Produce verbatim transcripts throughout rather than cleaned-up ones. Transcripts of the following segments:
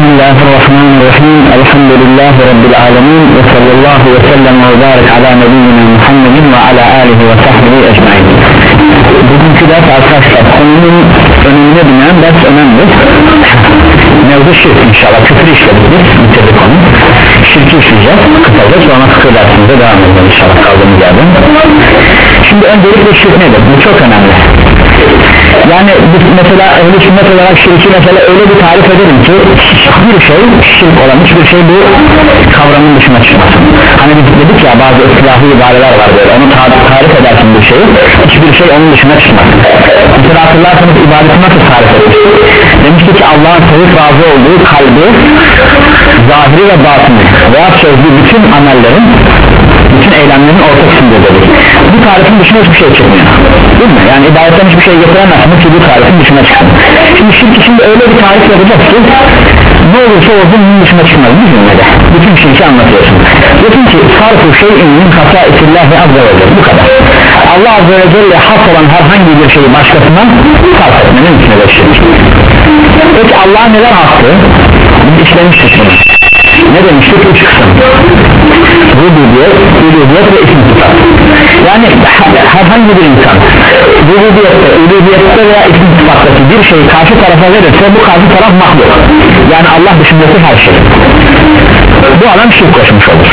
Bismillahirrahmanirrahim. Elhamdülillahi Rabbil alemin. Ve sallallahu ve sellem ve barik ala nebiyyina Muhammedin ve ala alihi ve sahbihi ecmaîn. Bugünkü ders arkadaşlar konunun önüne binen ders önemli. Mevzu şirk inşallah. Küfür işledik biz. Bitirdik onu. Şirki işleyeceğiz. Kısaca sonra fıkıh dersimize devam edeceğiz inşallah kaldığımız yerden. Şimdi öncelikle şirk nedir? Bu çok önemli. Yani biz mesela ehl-i sünnet olarak şirki mesela öyle bir tarif edelim ki bir şey şirk olan hiçbir şey bu kavramın dışına çıkmasın. Hani biz dedik ya bazı ıslahi ibareler var böyle onu tarif edersin bir şeyi hiçbir şey onun dışına çıkmasın. Mesela hatırlarsanız ibadeti nasıl tarif etmiş? Demişti ki Allah'ın sevip razı olduğu kalbi, zahiri ve batını veya sözlü bütün amellerin, bütün eylemlerin ortasında dedik. Bu tarifin dışına hiçbir şey çıkmıyor, değil mi? Yani ibadetten hiçbir şey getiremezsiniz ki bu tarifin dışına çıkın. Şimdi şirk için öyle bir tarif yapacağız ki ne olursa olsun bunun dışına çıkmaz bir cümlede. Bütün şirki anlatıyorsun. Diyorsun ki sarfu şeyin min hasaisillah ve azze ve celle, bu kadar. Allah azze ve celle has olan herhangi bir şeyi başkasına sarf etmenin içine de şirk. Peki Allah'a neler hastı? Biz işlemiştik bunu. Ne demiştik? Üç kısım. Rububiyet, uluhiyet ve isim sıfat. Yani herhangi bir insan rububiyette, uluhiyette veya isim sıfattaki bir şeyi karşı tarafa verirse bu karşı taraf mahluk. Yani Allah dışındaki her şey. Bu adam şirk koşmuş olur.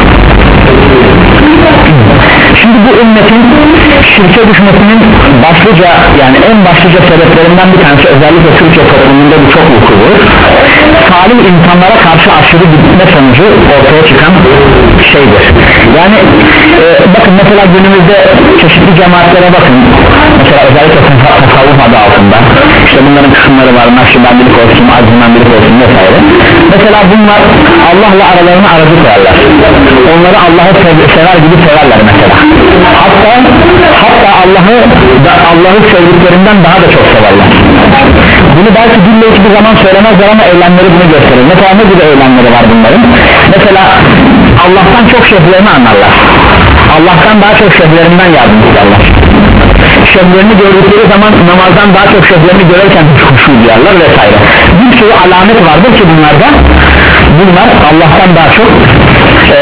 Şimdi bu ümmetin şirke düşmesinin başlıca, yani en başlıca sebeplerinden bir tanesi, özellikle Türkiye toplumunda bu çok vuku bulur. Salih insanlara karşı aşırı gitme sonucu ortaya çıkan şeydir. Yani e, bakın mesela günümüzde çeşitli cemaatlere bakın. Mesela özellikle tasavvuf adı altında işte bunların kısımları var, Nakşibendilik olsun, Azimendilik olsun vesaire. Mesela bunlar Allah'la aralarına aracı koyarlar. Onları Allah'ı sever gibi severler mesela. Hatta hatta Allah'ı Allah'ı sevdiklerinden daha da çok severler. Bunu belki dille hiçbir zaman söylemezler ama eylemleri bunu gösterir. Mesela ne gibi eylemleri var bunların? Mesela Allah'tan çok şeylerini anlarlar. Allah'tan daha çok şeylerinden yardım isterler. Şeylerini gördükleri zaman namazdan daha çok şeylerini görürken huşu duyarlar vesaire. Bir sürü alamet vardır ki bunlarda bunlar Allah'tan daha çok ee,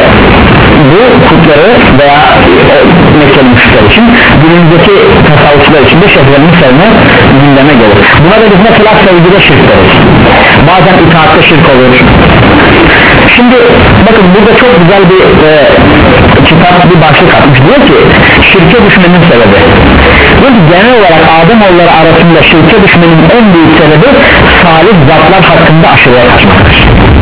bu kutları veya Mekkeli müşrikler için günümüzdeki tasavvufçular için de şeylerini sevme gündeme gelir. Buna da biz mesela sevgide şirk deriz. Bazen itaatte şirk olur. Şimdi bakın burada çok güzel bir e, kitap bir başlık atmış, diyor ki şirke düşmenin sebebi. Diyor ki genel olarak Ademoğulları arasında şirke düşmenin en büyük sebebi salih zatlar hakkında aşırıya kaçmaktır.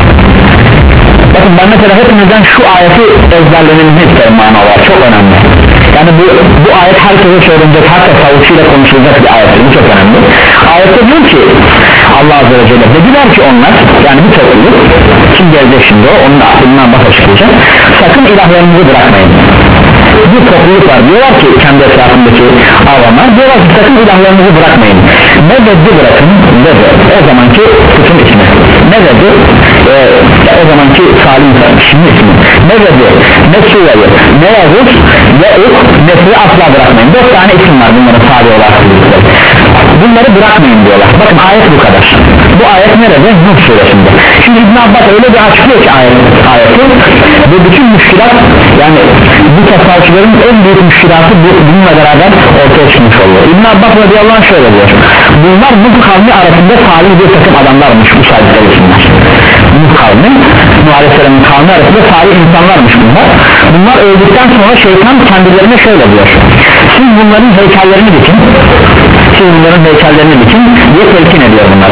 Bakın ben mesela hepinizden şu ayeti ezberlemenizi isterim mana olarak, çok önemli. Yani bu, bu ayet herkese söylenecek, her tasavvufçuyla konuşulacak bir ayettir, bu çok önemli. Ayette diyor ki Allah azze ve celle, dediler ki onlar, yani bir topluluk, kim gelecek şimdi o, onun aklından bak açıklayacak, sakın ilahlarınızı bırakmayın. Bir topluluk var, diyorlar ki kendi etrafındaki avama, diyorlar ki sakın ilahlarınızı bırakmayın. Ne dedi bırakın, dedi o zamanki bütün ismi, ne dedi e, o zamanki salim şimdi ismi, ne dedi, ne Suva'yı, ne Yavuz, ne Uk, ne Su'yu asla bırakmayın. Dört tane isim var bunların salih olarak, bunları bırakmayın diyorlar. Bakın ayet bu kadar. Bu ayet nerede? Nuh suresinde. Şimdi İbn Abbas öyle bir açıklıyor ki ayet, ayeti ve bütün müşkilat, yani bu tasavvufçuların en büyük müşkilatı bu, bununla beraber ortaya çıkmış oluyor. İbn Abbas radıyallahu anh şöyle diyor: bunlar Nuh kavmi arasında salih bir takım adamlarmış, bu saydıkları isimler. Nuh kavmi, Nuh aleyhisselamın kavmi arasında salih insanlarmış bunlar. Bunlar öldükten sonra şeytan kendilerine şöyle diyor: siz bunların heykellerini dikin, siz bunların heykellerini dikin diye telkin ediyor bunlara.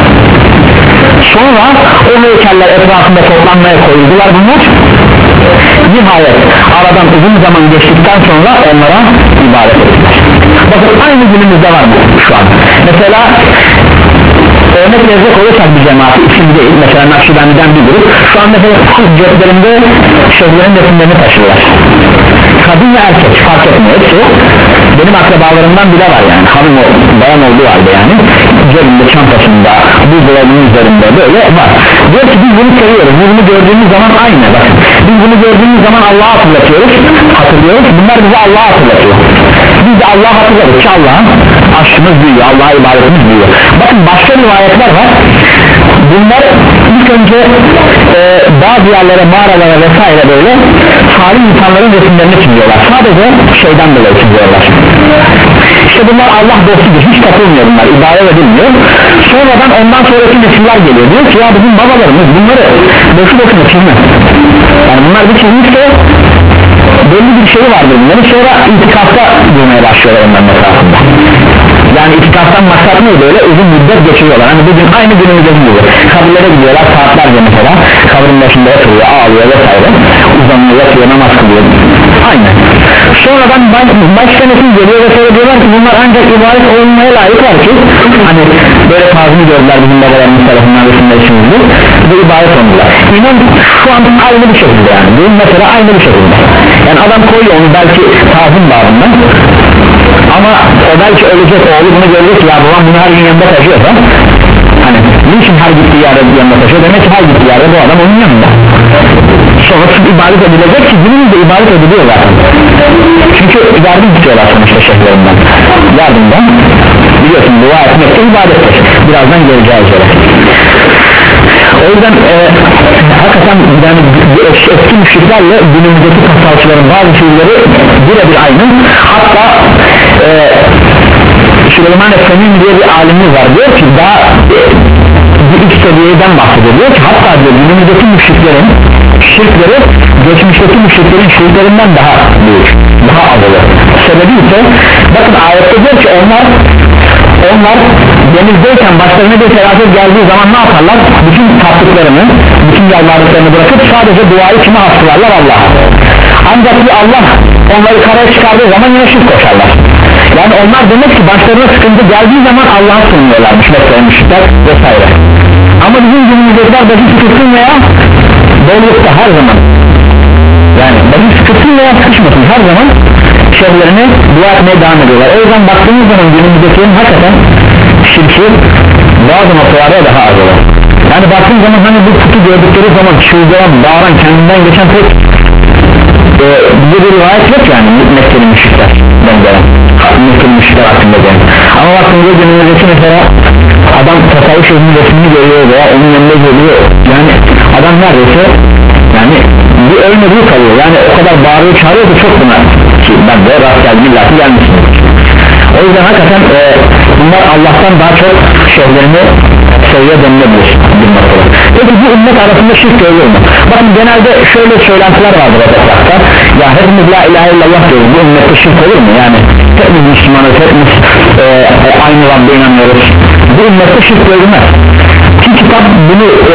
Sonra o heykeller etrafında toplanmaya koyuldular bunlar. Nihayet aradan uzun zaman geçtikten sonra onlara ibadet ettiler. Bakın aynı günümüzde var mı şu an? Mesela örnek verecek olursak bir cemaat isim değil, mesela Nakşibendi'den bir grup şu an mesela ceplerinde şeyhlerin resimlerini taşırlar. Kadın ve erkek fark etmiyor, hepsi benim akrabalarımdan bile var, yani hanım o, bayan olduğu halde, yani cebinde, çantasında, buzdolabının üzerinde böyle var. Diyor ki biz bunu seviyoruz, biz bunu gördüğümüz zaman aynı, bakın biz bunu gördüğümüz zaman Allah'a hatırlatıyoruz, hatırlıyoruz, bunlar bize Allah'a hatırlatıyor. Biz biz de Allah'a hatırladık ki Allah'a aşkımız büyüyor, Allah'a ibadetimiz büyüyor. Bakın başka rivayetler var, bunlar ilk önce e, bazı yerlere, mağaralara vesaire böyle salih insanların resimlerini çiziyorlar, sadece şeyden dolayı çiziyorlar. İşte bunlar Allah dostudur, hiç takılmıyor bunlar, ibadet edilmiyor. Sonradan ondan sonraki nesiller geliyor, diyor ki ya bizim babalarımız bunları boşu boşuna çizmez, yani bunlar bir çizmişse belli bir şey vardır bunların. Sonra itikafta durmaya başlıyorlar onların etrafında. Yani itikaftan maksat ne, böyle uzun müddet geçiriyorlar. Hani bugün aynı günümüzde gibi kabirlere gidiyorlar saatlerce, mesela kabrin başında oturuyor, ağlıyor vesaire, uzanıyor, yatıyor, namaz kılıyor, aynı. Sonradan başka nesil geliyor ve sonra diyorlar ki bunlar ancak ibadet olmaya layıklar ki hani böyle tazimi gördüler bizim babalarımız tarafından resimler içimizde ve ibadet oldular. İnan şu an aynı bir şekilde, yani bu mesela aynı bir şekilde, yani adam koyuyor onu belki tazim babından, ama o belki ölecek, oğlu bunu görecek, ya babam bunu her gün yanında taşıyorsa hani niçin her gittiği yerde yanında taşıyor, demek ki her gittiği yerde bu adam onun yanında, sonra ibadet edilecek ki bunun da ibadet ediliyor zaten, çünkü yardım tutuyorlar sonuçta şeyhlerinden, yardımdan biliyorsun, dua etmek de ibadettir, birazdan geleceğiz öyle. O yüzden e, hakikaten yani eski müşriklerle günümüzdeki tasavvufçuların bazı şeyleri birebir aynı. Hatta e, Süleyman Efendi diye bir alimimiz var, diyor ki daha e, bir üst seviyeden bahsediyor, diyor ki hatta diyor günümüzdeki müşriklerin şirkleri geçmişteki müşriklerin şirklerinden daha büyük, daha az olur. Sebebi ise bakın ayette diyor ki onlar onlar denizdeyken başlarına bir felaket geldiği zaman ne yaparlar? Bütün taptıklarını, bütün yalvardıklarını bırakıp sadece duayı kime hasılarlar? Allah'a. Ancak bir Allah onları karaya çıkardığı zaman yine şirk koşarlar. Yani onlar demek ki başlarına sıkıntı geldiği zaman Allah'a sığınıyorlarmış, mesela müşrikler vesaire. Ama bizim günümüzdekiler basit sıkıntın veya bollukta her zaman, yani basit sıkıntın veya sıkışmasın her zaman şeylerine dua etmeye devam ediyorlar. O yüzden baktığımız zaman günümüzdekilerin hakikaten şirki bazı noktalarda daha az olur. Yani baktığımız zaman hani bu kutu gördükleri zaman çığlığa bağıran, kendinden geçen pek e, bir bir rivayet yok yani Mekke'li müşrikler benzeren, Mekke'li müşrikler hakkında yani. Ama baktığımızda günümüzdeki mesela adam tasavvuf şeyhinin resmini görüyor veya onun yanında geliyor, yani adam neredeyse yani bir ölmediği kalıyor, yani o kadar bağırıyor çağırıyor ki çok buna ki ben de rast geldim, illaki gelmişim. O yüzden hakikaten e, bunlar Allah'tan daha çok şeylerini seviye denilebilir bir noktada. Peki bu ümmet arasında şirk görülür mü? Bakın genelde şöyle söylentiler vardır etrafta, ya hepimiz la ilahe illallah diyoruz, bu ümmette şirk olur mu? Yani hepimiz Müslümanız, hepimiz e, e, aynı Rabbe inanıyoruz, bu ümmette şirk görülmez ki kitap bunu e,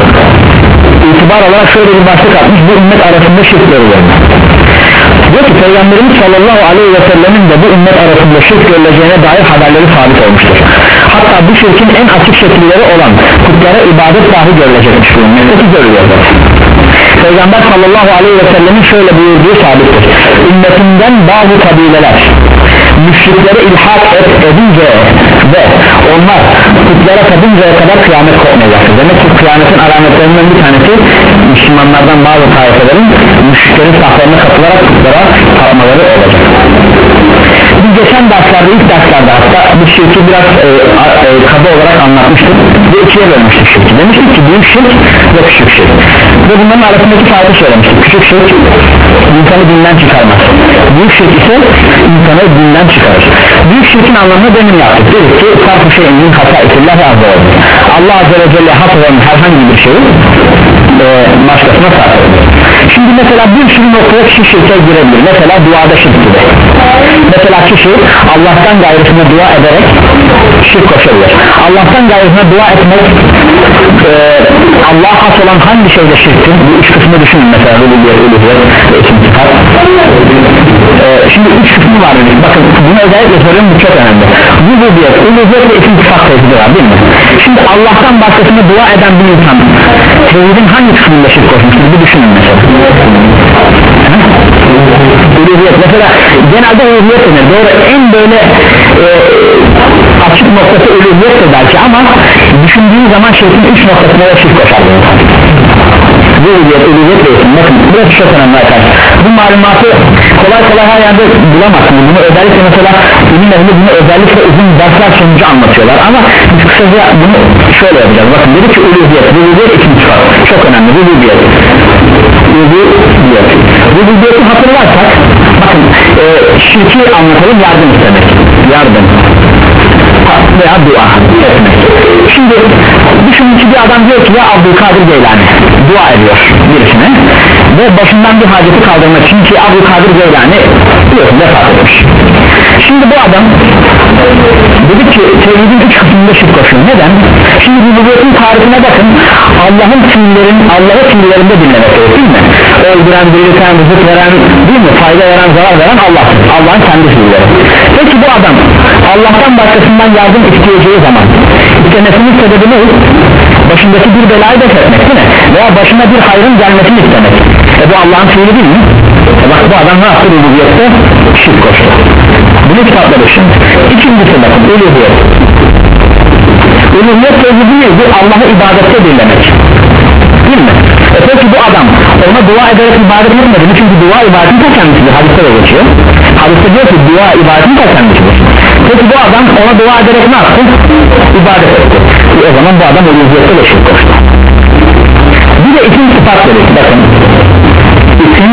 itibar olarak şöyle bir başlık atmış, bu ümmet arasında şirk görülür mü? Diyor ki Peygamberimiz sallallahu aleyhi ve sellemin de bu ümmet arasında şirk görüleceğine dair haberleri sabit olmuştur. Hatta bu şirkin en açık şekilleri olan putlara ibadet dahi görülecekmiş, bu ümmette görülüyor. Peygamber sallallahu aleyhi ve sellemin şöyle buyurduğu sabittir: ümmetinden bazı kabileler müşriklere ilhak et, edince ve onlar putlara tapıncaya kadar kıyamet kopmayacaktır. Demek ki kıyametin alametlerinden bir tanesi Müslümanlardan bazı tayfelerin müşriklerin saflarına katılarak putlara tapmaları olacak. Biz geçen derslerde, ilk derslerde hatta bu şirki biraz e, e, kaba olarak anlatmıştık ve ikiye bölmüştük şirki. Demiştik ki büyük şirk ve küçük şirk ve bunların arasındaki farkı söylemiştik. Küçük şirk insanı dinden çıkarmaz, büyük şirk ise insanı dinden çıkarır. Büyük şirkin anlamını demin yaptık, dedik ki farklı şeyin min hata itillahi azze ve celle, Allah azze ve celle hak olan herhangi bir şeyi e, başkasına sarf ediyor. Şimdi mesela bir sürü noktaya kişi şirke girebilir, mesela duada şirk gibi. Mesela kişi Allah'tan gayrısına dua ederek şirk koşabilir. Allah'tan gayrısına dua etmek e, Allah'a has olan hangi şeyde şirktir? Bu üç kısmı düşünün, mesela rububiyet, uluhiyet ve isim sıfat. E, şimdi üç kısmı var dedik, bakın bunu özellikle soruyorum, bu çok önemli. Rububiyet, uluhiyet ve isim sıfat tevhidi var değil mi? Şimdi Allah'tan başkasına dua eden bir insan tevhidin hangi kısmında şirk koşmuştur? Bir düşünün mesela. Uluhiyet mesela, genelde uluhiyet denir, doğru, en böyle e, açık noktası uluhiyet de belki, ama düşündüğü zaman şirkin üç noktasına da şirk koşar. Uluhiyet, uluhiyet değilsin, bakın burası çok önemli arkadaşlar. Bu malumatı kolay kolay her yerde bulamazsınız. Bunu özellikle mesela ilim ehli bunu özellikle uzun dersler sonucu anlatıyorlar ama biz kısaca bunu şöyle yapacağız. Bakın dedi ki uluhiyet, rububiyet ikinci var, çok önemli. Rububiyet rububiyet rububiyeti hatırlarsak bakın e, şirki anlatalım, yardım istemek, yardım veya dua etmek. Şimdi düşünün ki bir adam diyor ki ya Abdülkadir Geylani dua ediyor birisine ve başından bir haceti kaldırmak için, ki Abdülkadir Geylani biliyorsun vefat etmiş. Şimdi bu adam dedi ki tevhidin üç kısmında şirk koşuyor. Neden? Şimdi rububiyetin tarifine bakın. Allah'ın fiillerin Allah'ın fiillerinde dinlemek değil mi? Öldüren, dirilten, rızık veren değil mi? Fayda veren, zarar veren Allah. Allah'ın kendi fiilleri. Peki bu adam Allah'tan başkasından yardım isteyeceği zaman istemesinin sebebi ne? Başındaki bir belayı def etmek değil mi? Veya başına bir hayrın gelmesini istemek. E bu Allah'ın fiili değil mi? E bak bu adam ne yaptı rububiyette? Şirk koştu. Bunu kitapları şimdi. İkincisi bakın uluhiyet. Uluhiyet tevhidi neydi? Allah'ı ibadette dinlemek. Değil mi? E peki bu adam ona dua ederek ibadet etmedi mi? Çünkü dua ibadetin ta kendisidir. Hadiste de geçiyor. Hadiste diyor ki dua ibadetin ta kendisidir. Peki bu adam ona dua ederek ne yaptı? İbadet etti. E o zaman bu adam uluhiyette de şirk koştu. Bir de isim sıfat dedik. Bakın isim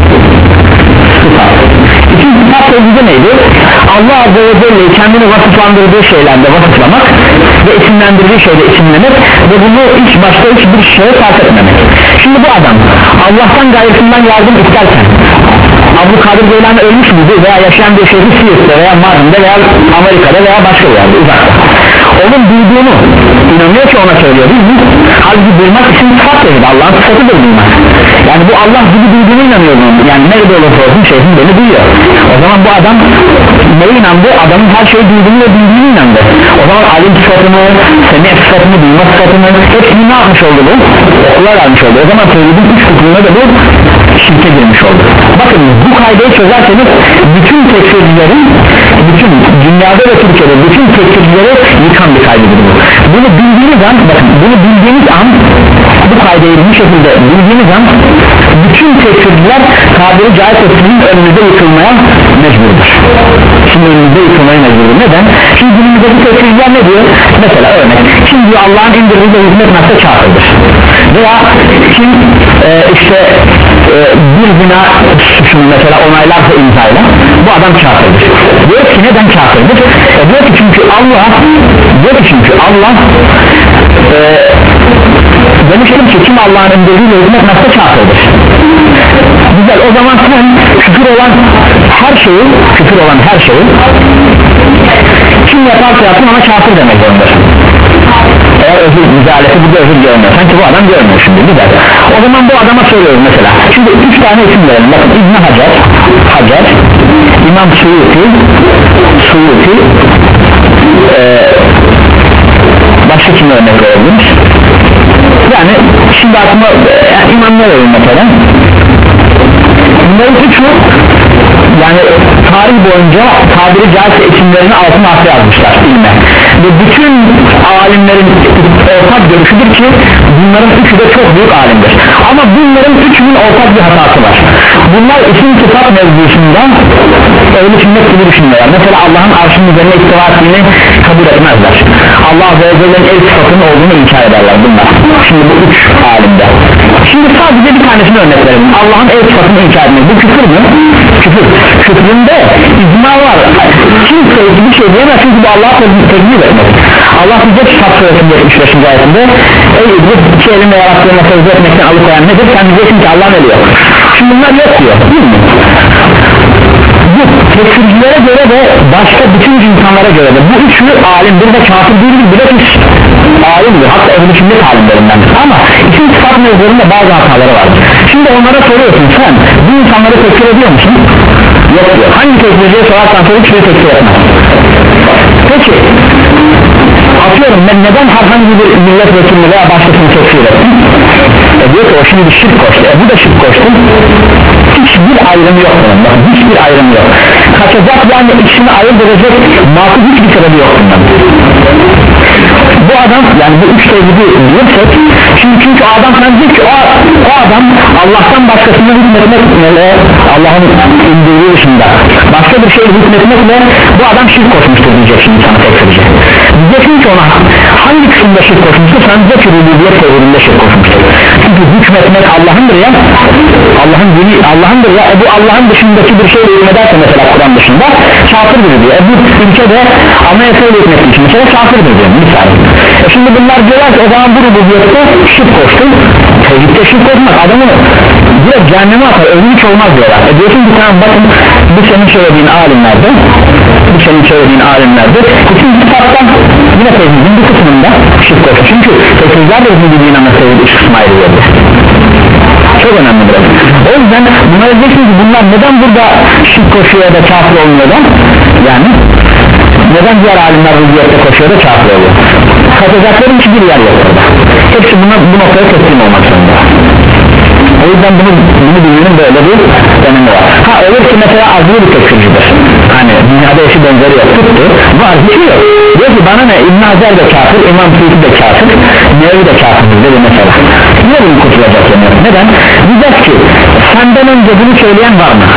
sıfat. İsim sıfat tevhidi neydi? Allah Azze ve Celle kendini vasıflandırdığı şeylerde vasıflamak ve isimlendirdiği şeyde isimlemek ve bunu hiç başka hiçbir şeye fark etmemek. Şimdi bu adam Allah'tan gayretinden yardım isterken Abdülkadir Geylani ölmüş müydü veya yaşayan bir şeyi Siirt'te veya Mardin'de veya Amerika'da veya başka bir yerde uzakta, onun duyduğunu inanıyor ki ona söylüyor değil mi? Halbuki duymak için sıfat dedi, Allah'ın sıfatıdır duymak. Yani bu Allah gibi duyduğunu inanıyor bunun. Yani nerede olursa olsun şeyhin beni duyuyor. O zaman bu adam neye inandı? Adamın her şeyi duyduğunu ve bildiğini inandı. O zaman alim sıfatını, semih sıfatını, duyma sıfatını hepsini ne yapmış oldu bu? Okula vermiş oldu. O zaman tevhidin üç hükmünde de bu şirke girmiş oldu. Bakın bu kaydeyi çözerseniz bütün tekfircilerin, bütün dünyada ve Türkiye'de bütün tekfircileri yıkan bir kaydedir bu. Bunu bildiğiniz an, bakın bunu bildiğiniz an, bu kaydeyi bu şekilde bildiğiniz an bütün tekfirciler tabiri caizse sizin önünüzde yıkılmaya mecburdur. Şimdi önünüzde yıkılmaya mecburdur. Neden? Şimdi günümüzdeki tekfirciler ne diyor? Mesela örnek, kim diyor Allah'ın indirdiği hizmet nasıl kafirdir? Veya kim e, işte e, bir zina suçunu mesela onaylarsa imzayla bu adam kafirdir. Diyor ki neden kafirdir? E, diyor ki çünkü Allah diyor ki çünkü Allah e, demiştim ki kim Allah'ın indirdiği hizmet nasıl kafirdir? Güzel, o zaman sen küfür olan her şeyi küfür olan her şeyi kim yaparsa yapsın ona kafir demek zorundasın. Eğer özür müdahalesi bu da özür görmüyor, sanki bu adam görmüyor şimdi güzel. O zaman bu adama söylüyoruz mesela, şimdi üç tane isim verelim, bakın İbn Hacer Hacer, İmam Suyuti Suyuti ee, başka kim örnek verebiliriz? Yani şimdi aklıma yani İmam ne verelim mesela? Bunların üçü yani tarih boyunca tabiri caizse isimlerini altın harfle yazmışlar ilme. Ve bütün alimlerin ortak görüşüdür ki bunların üçü de çok büyük alimdir. Ama bunların üçünün ortak bir hatası var. Bunlar isim sıfat mevzusunda öyle sünnet gibi düşünüyorlar. Mesela Allah'ın arşının üzerine istiva ettiğini kabul etmezler. Allah Azze ve Celle'nin el sıfatının olduğunu inkar ederler bunlar. Şimdi bu üç alimde. Şimdi sadece bir tanesini örnek verelim. Allah'ın el sıfatını inkar etmek. Bu küfür mü? Küfür. Küfründe icma var. Kimse bir şey diyemez çünkü bu Allah'a tekbir etmek. Allah bize kitap suresinde yetmiş beşinci ayetinde ey iblis iki elimle yarattığına secde etmekten alıkoyan nedir? Sen diyeceksin ki Allah'ın eli yok. Şimdi bunlar yok diyor. Değil mi? Bu tekfircilere göre de başka bütün insanlara göre de bu üçü alimdir ve kafir değildir, bilakis alimdir, hatta ehl-i sünnet alimlerindendir ama isim sıfat mevzularında bazı hataları vardır. Şimdi onlara soruyorsun, sen bu insanları tekfir ediyor musun? Yok diyor. Hangi tekfirciye sorarsan sor hiçbiri tekfir etmez. Peki atıyorum ben neden herhangi bir milletvekilini veya başkasını tekfir ettim? E diyor ki o şimdi şirk koştu, e bu da şirk koştu. Hiçbir ayrım yok bunun, bakın hiçbir ayrım yok. Kaçacak yani ikisini ayırt edecek makul hiçbir sebebi yok bundan. Bu adam yani bu üç tevhidi bilirsek, şimdi çünkü adam sen diyor ki o, o adam Allah'tan başkasına hükmetmekle, Allah'ın indirdiği dışında başka bir şey hükmetmekle bu adam şirk koşmuştur diyeceksin sana tekfirci. Diyeceksin ki ona hangi kısımda şirk koşmuştur? Sen de ki rububiyet tevhidinde şirk koşmuştur. Çünkü hükmetmek Allah'ındır ya, Allah'ın dini Allah'ındır ya, e bu Allah'ın dışındaki bir şeyle hükmederse mesela Kur'an dışında kafirdir diyor. E bu ülkede anayasayla hükmettiği için mesela kafirdir diyor misal. E şimdi bunlar diyorlar ki o zaman bu rububiyette şirk koştu, tevhidde şirk koşmak adamı direkt cehenneme atar, ölüm hiç olmaz diyorlar. E diyorsun ki tamam bakın bu senin söylediğin alimlerde, bu senin söylediğin alimlerde bütün kitaptan yine tevhidin bu kısmında şirk koştu. Çünkü tevhidler de bildiğin ama tevhid üç kısmı ayrılıyordu. Çok önemlidir. O yüzden buna diyeceksiniz ki bunlar neden burada şirk koşuyor da kafir olmuyor da, yani neden diğer alimler rububiyette koşuyor da kafir oluyor? Katacakların hiçbir yer yok burada. Hepsi buna, bu noktaya teslim olmak zorunda. O yüzden bunu, bunu bilmenin böyle bir önemi var. Ha olur ki mesela azılı bir tekfircidir, hani dünyada eşi benzeri yok, tuttu var, hiçbir yok. Diyor ki bana ne, İbn Hacer de kafir, İmam Suyuti de kafir, Nevi de kafir dedi mesela. Niye bunu kurtulacak yani? Neden? Diyeceğiz ki senden önce bunu söyleyen var mı?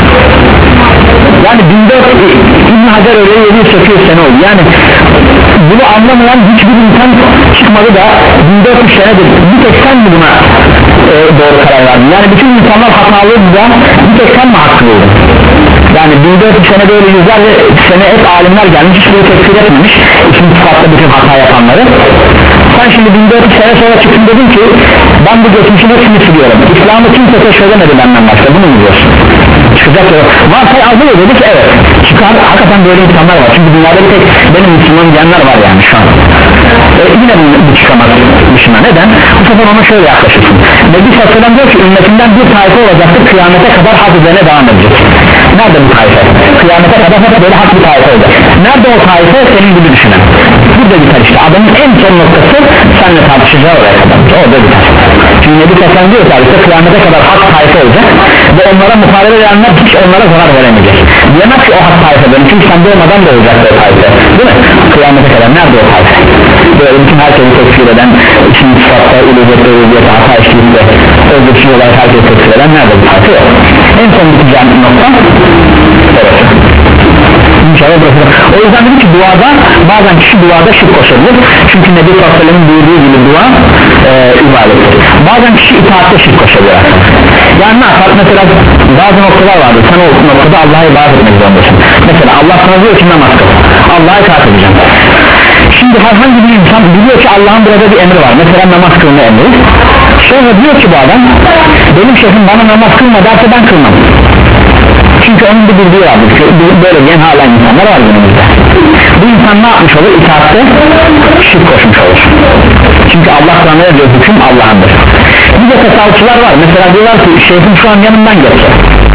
Yani bin dört yüz İbn Hacer öyle yedi yüz sekiz yüz sene oldu. Yani bunu anlamayan hiçbir insan çıkmadı da bin dört yüz senedir bir tek sen mi buna e, doğru karar verdin? Yani bütün insanlar hatalıydı da bir tek sen mi haklıydı? Yani bin dört yüz senede öyle yüzlerce sene hep alimler gelmiş, hiçbiri tekfir etmemiş ikinci sıfatta bütün hata yapanları. Sen şimdi bin dört yüz sene sonra çıktın dedin ki ben bu geçmişin hepsini siliyorum, İslam'ı kimse keşfedemedi benden başka, bunu mu diyorsun? Çıkacak ya, varsay azı mı dedik? Evet çıkar, hakikaten böyle insanlar var çünkü dünyada bir tek benim Müslüman diyenler var yani şu an. E, yine bu çıkamaz dışına. Neden? Bu sefer ona şöyle yaklaşırsın. Nebi Sallallahu diyor ki ümmetinden bir tayfa olacaktır, kıyamete kadar hak üzerine devam edecek. Nerede bu tayfa? Kıyamete kadar hep böyle hak bir tayfa olacak. Nerede o tayfa? Senin gibi düşünen. Burada biter işte, adamın en son noktası seninle tartışacağı oraya kadar, orada biter. Çünkü Nebi Sallallahu diyor ki kıyamete kadar hak tayfa olacak ve onlara muhalefet edenler hiç onlara zarar veremeyecek. Diyemez ki o hak tayfa benim, çünkü sen doğmadan da olacak o tayfa, değil mi? Kıyamete kadar nerede o tayfa? Böyle bütün herkesi tekfir eden, ikinci sıfatta ilüzette ilüzette hata işliğinde öldürüşü olarak herkesi tekfir eden nerede bu tayfa yok? En son biteceğim nokta evet. İnşallah burası. O yüzden dedim ki duada bazen kişi duada şirk koşabilir, çünkü Nebi Sallallahu aleyhi ve sellem'in buyurduğu gibi dua e, ibadettir. Bazen kişi itaatte şirk koşabilir. Yani ne yapar? Mesela bazı noktalar vardır, sen o noktada Allah'a ibadet etmek zorundasın. Mesela Allah sana diyor ki namaz kıl, Allah'a itaat edeceğim. Şimdi herhangi bir insan biliyor ki Allah'ın burada bir emri var, mesela namaz kılma emri. Sonra diyor ki bu adam benim şeyhim bana namaz kılma derse ben kılmam, çünkü onun bir bildiği vardır, böyle diyen hala insanlar var günümüzde. Bu insan ne yapmış olur? İtaatte şirk koşmuş olur, çünkü Allah Kur'an'da diyor hüküm Allah'ındır. Bir de tasavvufçular var, mesela diyorlar ki şeyhim şu an yanımdan geçse,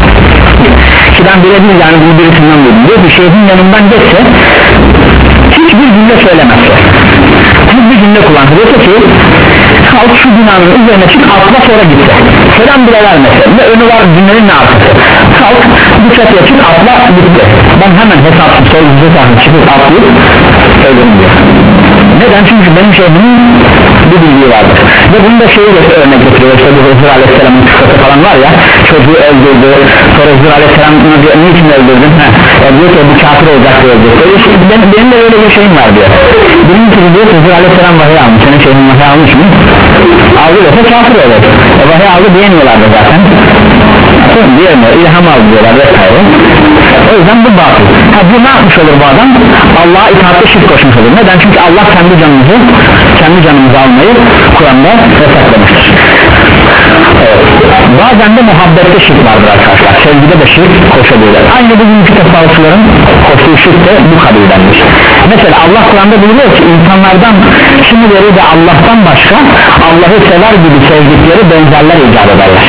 ki ben birebir yani bunu birisinden duydum, diyor ki şeyhim yanımdan geçse hiçbir cümle söylemezse, hiçbir cümle kullanır, diyorsa ki kalk şu binanın üzerine çık, atla sonra gitse, selam bile vermese, ne önü var cümlenin ne arkası, kalk bu çatıya çık, atla gitti, ben hemen hesapsız sorumlusu sahip çıkıp atlayıp öldürüm diyor. Neden? Çünkü benim şeyhimin bir bildiği vardır ve bunu da şeyi örnek getiriyor, işte bu Hızır Aleyhisselam'ın kıssası falan var ya, çocuğu öldürdü, sonra Hızır Aleyhisselam'ın diyor niçin öldürdün? He, e diyor ki bu kafir olacak diyor, öyle şey, benim, benim de öyle bir şeyim var diyor. Birincisi diyor Hızır Aleyhisselam vahiy almış, senin şeyhin vahiy almış mı? Aldı yoksa kafir olur, e, vahiy aldı diyemiyorlardı zaten, diyemiyor, ilham aldı diyorlar vesaire. O yüzden bu batıl. Ha bu ne yapmış olur bu adam? Allah'a itaatte şirk koşmuş olur. Neden? Çünkü Allah kendi canımızı kendi canımızı almayı Kur'an'da yasaklamıştır. Evet. Bazen de muhabbette şirk vardır arkadaşlar, sevgide de şirk koşabilirler. Aynı bugünkü tasavvufçuların koştuğu şirk de bu kabildendir. Mesela Allah Kur'an'da buyuruyor ki insanlardan kimileri de Allah'tan başka Allah'ı sever gibi sevdikleri benzerler icat ederler.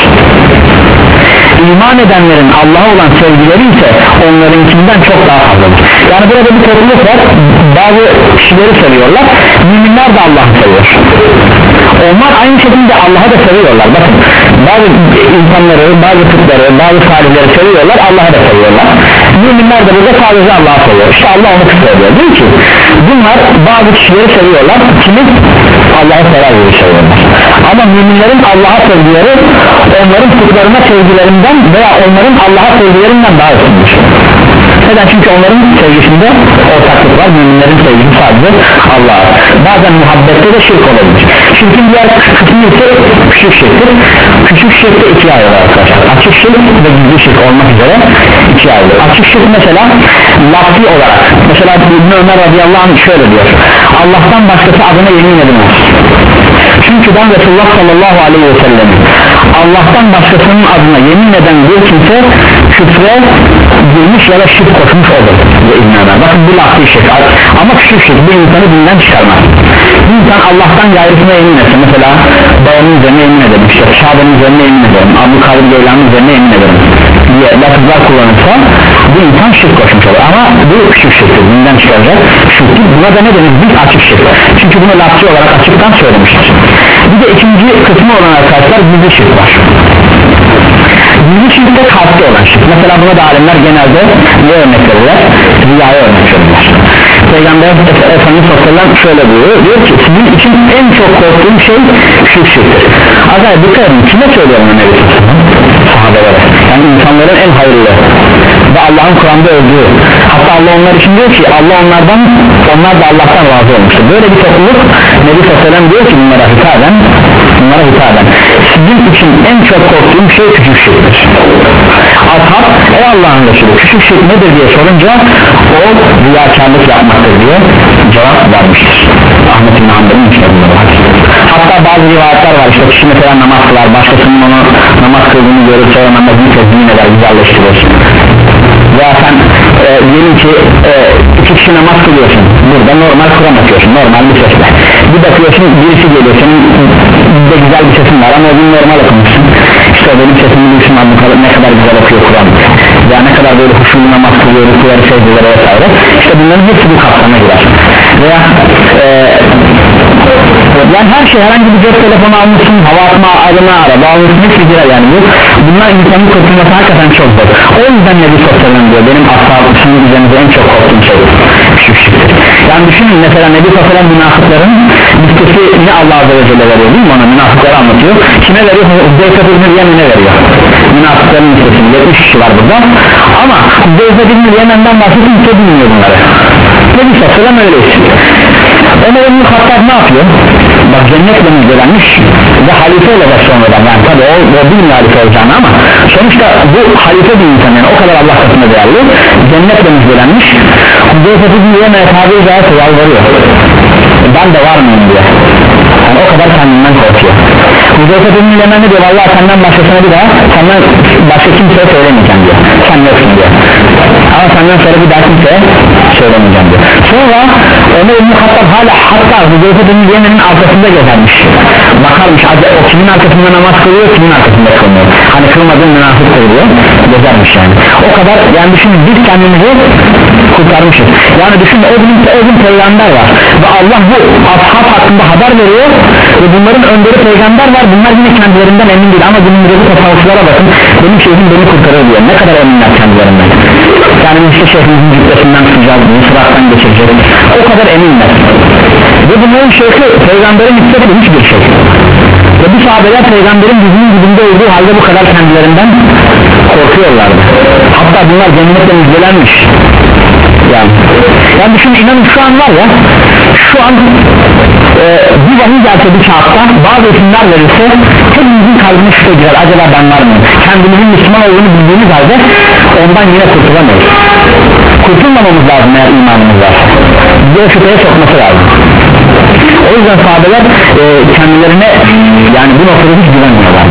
İman edenlerin Allah'a olan sevgileri ise onlarınkinden çok daha fazladır. Yani burada bir topluluk var, bazı kişileri seviyorlar, müminler de Allah'ı seviyor. Onlar aynı şekilde Allah'ı da seviyorlar. Bakın bazı insanları, bazı kutları, bazı salihleri seviyorlar, Allah'ı da seviyorlar. Müminler de burada sadece Allah'ı seviyor. İşte Allah onu kısalıyor. Diyor ki bunlar bazı kişileri seviyorlar, kimi Allah'ı sever gibi seviyorlar. ama müminlerin Allah'a sevgileri onların putlarına sevgilerinden veya onların Allah'a sevgilerinden daha üstündür. Neden? Çünkü onların sevgisinde ortaklık var, müminlerin sevgisi sadece Allah'a. Bazen muhabbette de şirk olabilir. Şirkin diğer kısmı ise küçük şirktir. Küçük şirkte ikiye ayrılır arkadaşlar. Açık şirk ve gizli şirk olmak üzere ikiye ayrılır. Açık şirk mesela lafzi olarak, mesela İbn Ömer radıyallahu anh şöyle diyor: Allah'tan başkası adına yemin edilmez. Çünkü ben Resulullah sallallahu aleyhi ve sellem Allah'tan başkasının adına yemin eden bir kimse küfre girmiş ya da şirk koşmuş olur. Bakın bu lafzi şirk ama küçük şirk bir insanı dinden çıkarmaz. Bir insan Allah'tan gayrısına yemin etsin, mesela babamın üzerine yemin ederim, işte Şaban'ın üzerine yemin ederim, Abu Kadir Geylani'nin üzerine yemin ederim diye lafızlar kullanırsa bu insan şirk koşmuş olur. Ama bu küçük şirktir, dinden çıkaracak şirktir. Buna da ne denir? Bir açık şirk. Çünkü bunu lafzi olarak açıktan söylemiştir. Bir de ikinci kısmı olan arkadaşlar gizli şirk var. Gizli şirk de kalpte olan şirk. Mesela buna da alimler genelde ne örnek verirler? Rüyaya örnek verirler. Peygamber Efendimiz sallallahu aleyhi ve sellem şöyle buyuruyor, diyor ki sizin için en çok korktuğum şey şu şirktir. Azar dikkat edin, kime söylüyorum o nevi sahabelere, yani insanların en hayırlı ve Allah'ın Kur'an'da öldüğü, hatta Allah onlar için diyor ki Allah onlardan, onlar da Allah'tan razı olmuştur. Böyle bir topluluk Nebi sallallahu aleyhi ve sellem diyor ki bunlara hitaben bunlara hitaben sizin için en çok korktuğum şey küçük şirktir. Ashab ey Allah'ın Resulü küçük şirk nedir diye sorunca o riyakarlık yapmaktır diye cevap vermiştir. Ahmet bin Hanbel'in içinde var. Hatta bazı rivayetler var, işte kişi mesela namaz kılar, başkasının onu namaz kıldığını görür, sonra namazını tezmin eder, güzelleştirir. Veya sen e, diyelim ki e, iki kişi namaz kılıyorsun, burada normal Kur'an okuyorsun, normal bir sesle. Bir bakıyorsun birisi geliyor, senin de güzel bir sesin var ama o gün normal okumuşsun. İşte o benim sesimi duysun, ne kadar güzel okuyor Kur'an ya ne kadar böyle huşulu namaz kılıyor, rükuları, secdeleri vesaire. İşte bunların hepsi bu kapsama girer. Veya e, yani her şey, herhangi bir cep telefonu almışsın, hava atma, arama, araba almışsın, hepsi girer yani bu. Bunlar insanın kurtulması hakikaten çok zor. O yüzden Nebi Sosyal'ın diyor benim ashabımın üzerinde en çok korktuğum şey küçük şirktir. Yani düşünün mesela Nebi Sosyal'ın münafıkların listesini Allah Azze ve Celle veriyor değil mi, ona münafıkları anlatıyor. Kime veriyor? Zeyfet İbn-i Yemen'e veriyor münafıkların listesini. yetmiş kişi var burada ama Zeyfet İbn-i Yemen'den bahsedin, kimse bilmiyor bunları. Nebi Sosyal'ın öyle istiyor. Ömer İbn-i Hattab ne yapıyor? Bak cennetle müjdelenmiş ve halife olacak sonradan, yani tabi o, o bilmiyor halife olacağını ama sonuçta bu halife bir insan, yani o kadar Allah katında değerli, cennetle müjdelenmiş. Zeyfet İbn-i Yemen'e tabiri caizse yalvarıyor, ben de var mıyım diye, yani o kadar kendinden korkuyor. Zeyfet İbn-i Yemen diyor, vallahi senden başkasına bir daha, senden başka kimseye söylemeyeceğim diyor, sen yoksun diyor, ama senden sonra bir daha kimseye söylemeyeceğim diyor. Sonra Ömer İbn-i Hattab hala hatta Zeyfet İbn-i Yemen'in arkasında gezermiş, bakarmış o kimin arkasında namaz kılıyor, kimin arkasında kılmıyor, hani kılmadığın münafık kılıyor, gezermiş yani. O kadar, yani düşünün biz kendimizi kurtarmışız. Yani düşünün o gün, o gün peygamber var ve Allah bu ashab hakkında haber veriyor ve bunların önderi peygamber var, bunlar yine kendilerinden emin değil ama günümüzdeki tasavvuflara bakın, benim şeyhim beni kurtarır diyor, ne kadar eminler kendilerinden. Yani işte şeyhimizin cübbesinden tutacağız, bunu sıraktan geçireceğiz, o kadar eminler ve bunların şeyhi peygamberin hissettiği hiçbir şey ve bu sahabeler peygamberin dizinin dibinde olduğu halde bu kadar kendilerinden korkuyorlardı. Hatta bunlar cennetle müjdelenmiş yani. Yani düşünün, inanın şu an var ya, şu an e, bir vahiy gelse bir kağıtta bazı isimler verirse hepimizin kalbine şüphe girer, acaba ben var mıyım? Kendimizin Müslüman olduğunu bildiğimiz halde ondan yine kurtulamayız. Kurtulmamamız lazım eğer imanımız var, bize şüpheye sokması lazım. O yüzden sahabeler e, kendilerine yani bu noktada hiç güvenmiyorlar.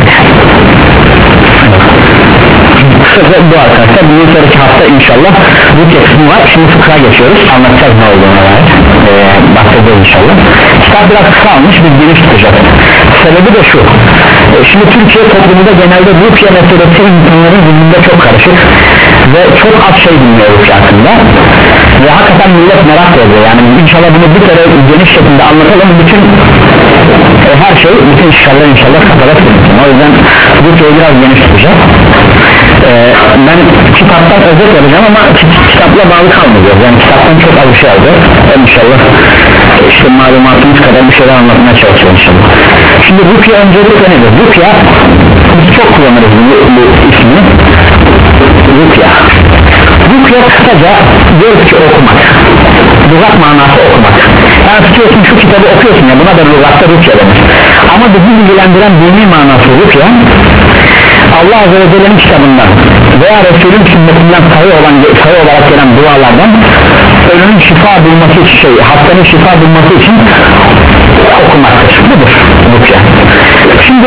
Kısaca bu arkadaşlar, bunun sonraki hafta inşallah bu kısmı var. Şimdi fıkra geçiyoruz, anlatacağız ne olduğuna dair ee, bahsedeceğiz inşallah. Kitap biraz kısa almış, biz geniş tutacağız. Sebebi de şu, ee, şimdi Türkiye toplumunda genelde rukiye meselesi insanların zihninde çok karışık ve çok az şey bilmiyor rukiye hakkında ve hakikaten millet merak ediyor. Yani inşallah bunu bir kere geniş şekilde anlatalım, bütün e, her şey, bütün inşallah inşallah kafada tutulsun. O yüzden rukiyeyi biraz geniş tutacağız. ee, ben kitaptan özet yapacağım ama kitapla bağlı kalmayacağız, yani kitaptan çok az bir şey aldı inşallah, işte malumatımız kadar bir şeyler anlatmaya çalışacağım inşallah. Şimdi rükya öncelikle nedir? Rükya, biz çok kullanırız bu, bu ismi rükya. Rükya kısaca diyoruz ki okumak, lügat manası okumak. Yani tutuyorsun şu kitabı okuyorsun ya, buna da lügatta rükya denir. Ama bizi ilgilendiren dini manası rükya, Allah Azze ve Celle'nin kitabından veya Resulün sünnetinden sayı olan sayı olarak gelen dualardan ölünün şifa bulması için, şey, hastanın şifa bulması için okumaktır. Budur rükya. Şimdi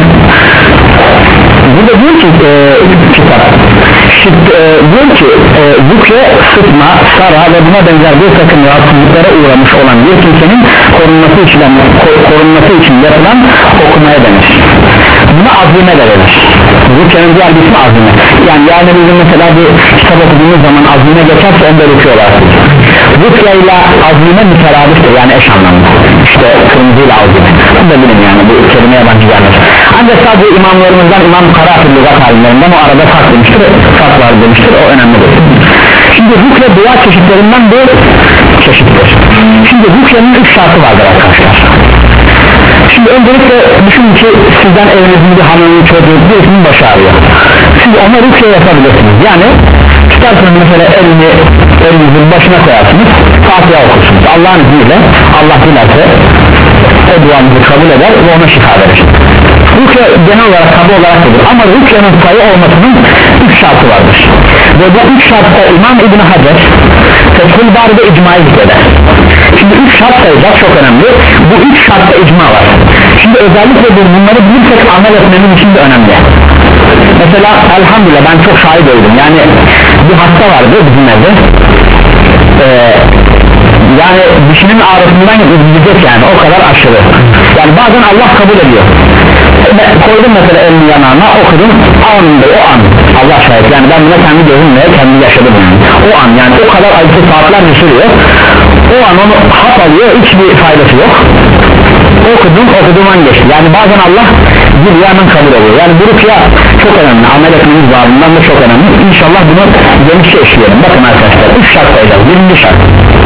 burada diyor ki e, kitap Şimdi, e, diyor ki e, rükya, sıtma, sara ve buna benzer bir takım rahatsızlıklara uğramış olan bir kimsenin korunması için, korunması için yapılan okumaya denir. Buna azime de denir. Rükyanın diğer bir ismi azime. Yani yani bizim mesela bir kitap okuduğumuz zaman azime geçerse onda rükya olarak rükya ile azime müteradiftir, yani eş anlamlı. İşte kırmızı ile azime, bunu da bilin, yani bu kelime yabancı gelmez. Ancak sadece imamlarımızdan İmam Karafi lügat alimlerinden o arada fark demiştir, fark var demiştir, o önemlidir. Şimdi rükya dua çeşitlerinden bir çeşittir. Şimdi rükyanın üç şartı vardır arkadaşlar. Şimdi öncelikle düşünün ki sizden evinizin bir hanımın çocuğu birisinin başı ağrıyor, siz ona rükya yapabilirsiniz. Yani tutarsınız mesela elini elinizin başına koyarsınız, Fatiha okursunuz, Allah'ın izniyle Allah dilerse o duanızı kabul eder ve ona şifa verir. Rükya genel olarak tabi olarak olur ama rükyanın sayı olmasının üç şartı vardır ve bu üç şartta İmam İbn-i Hacer Fethül Bari'de icmayı zikreder. Şimdi üç şart sayacağız, çok önemli. Bu üç şartta icma var. Şimdi özellikle bunları bilirsek amel etmemiz için de önemli. Mesela elhamdülillah ben çok şahit oldum, yani bir hasta vardı bizim evde, ee, yani dişinin ağrısından gidecek, yani o kadar aşırı, yani bazen Allah kabul ediyor. Koydum mesela elini yanağına, okudum, anında o an Allah şahit, yani ben buna kendi gözümle kendi yaşadım yani. O an, yani o kadar acı saatlerce sürüyor, o an onu hap alıyor, hiçbir faydası yok, okudum okudum an geçti. Yani bazen Allah bir hemen kabul ediyor. Yani bu rükya çok önemli, amel etmemiz bağımından da çok önemli. İnşallah bunu genişçe işleyelim. Bakın arkadaşlar, üç şart koyacağız. Birinci şart,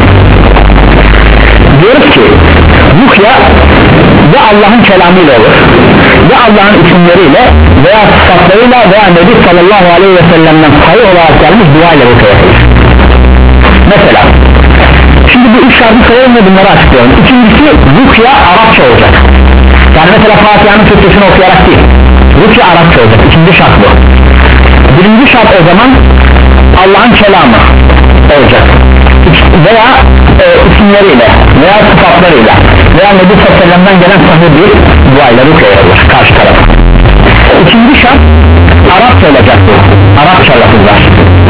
diyoruz ki rükya ya Allah'ın kelamıyla olur, ya Allah'ın isimleriyle veya sıfatlarıyla veya Nebi sallallahu aleyhi ve sellem'den sayı olarak gelmiş dua ile rükya yapılır. Mesela şimdi bu üç şartı sayalım ve bunları açıklayalım. İkincisi, rükya Arapça olacak. Yani mesela Fatiha'nın Türkçesini okuyarak değil, rükya Arapça olacak. İkinci şart bu. Birinci şart o zaman Allah'ın kelamı olacak veya e, isimleriyle veya sıfatlarıyla veya Nebi sallallahu aleyhi ve sellem'den gelen sahih bir duayla rükya yapılır karşı tarafa. İkinci şart Arapça olacak bu, Arapça lafızlar.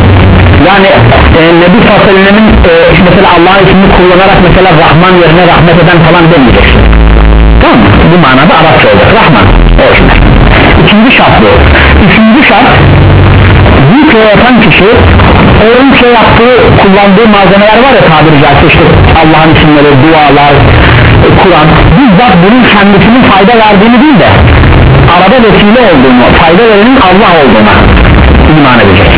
Yani e, Nebi sallallahu aleyhi ve sellem'in e, mesela Allah'ın ismini kullanarak mesela Rahman yerine rahmet eden falan demeyeceksin, tamam mı? Bu manada Arapça olacak, Rahman orijinal. İkinci şart bu. Üçüncü şart, rükya yapan kişi o rükya yaptığı, kullandığı malzemeler var ya, tabiri caizse işte Allah'ın isimleri, dualar, e, Kur'an, bizzat bunun kendisinin fayda verdiğini değil de arada vesile olduğunu, fayda verenin Allah olduğuna iman edecek.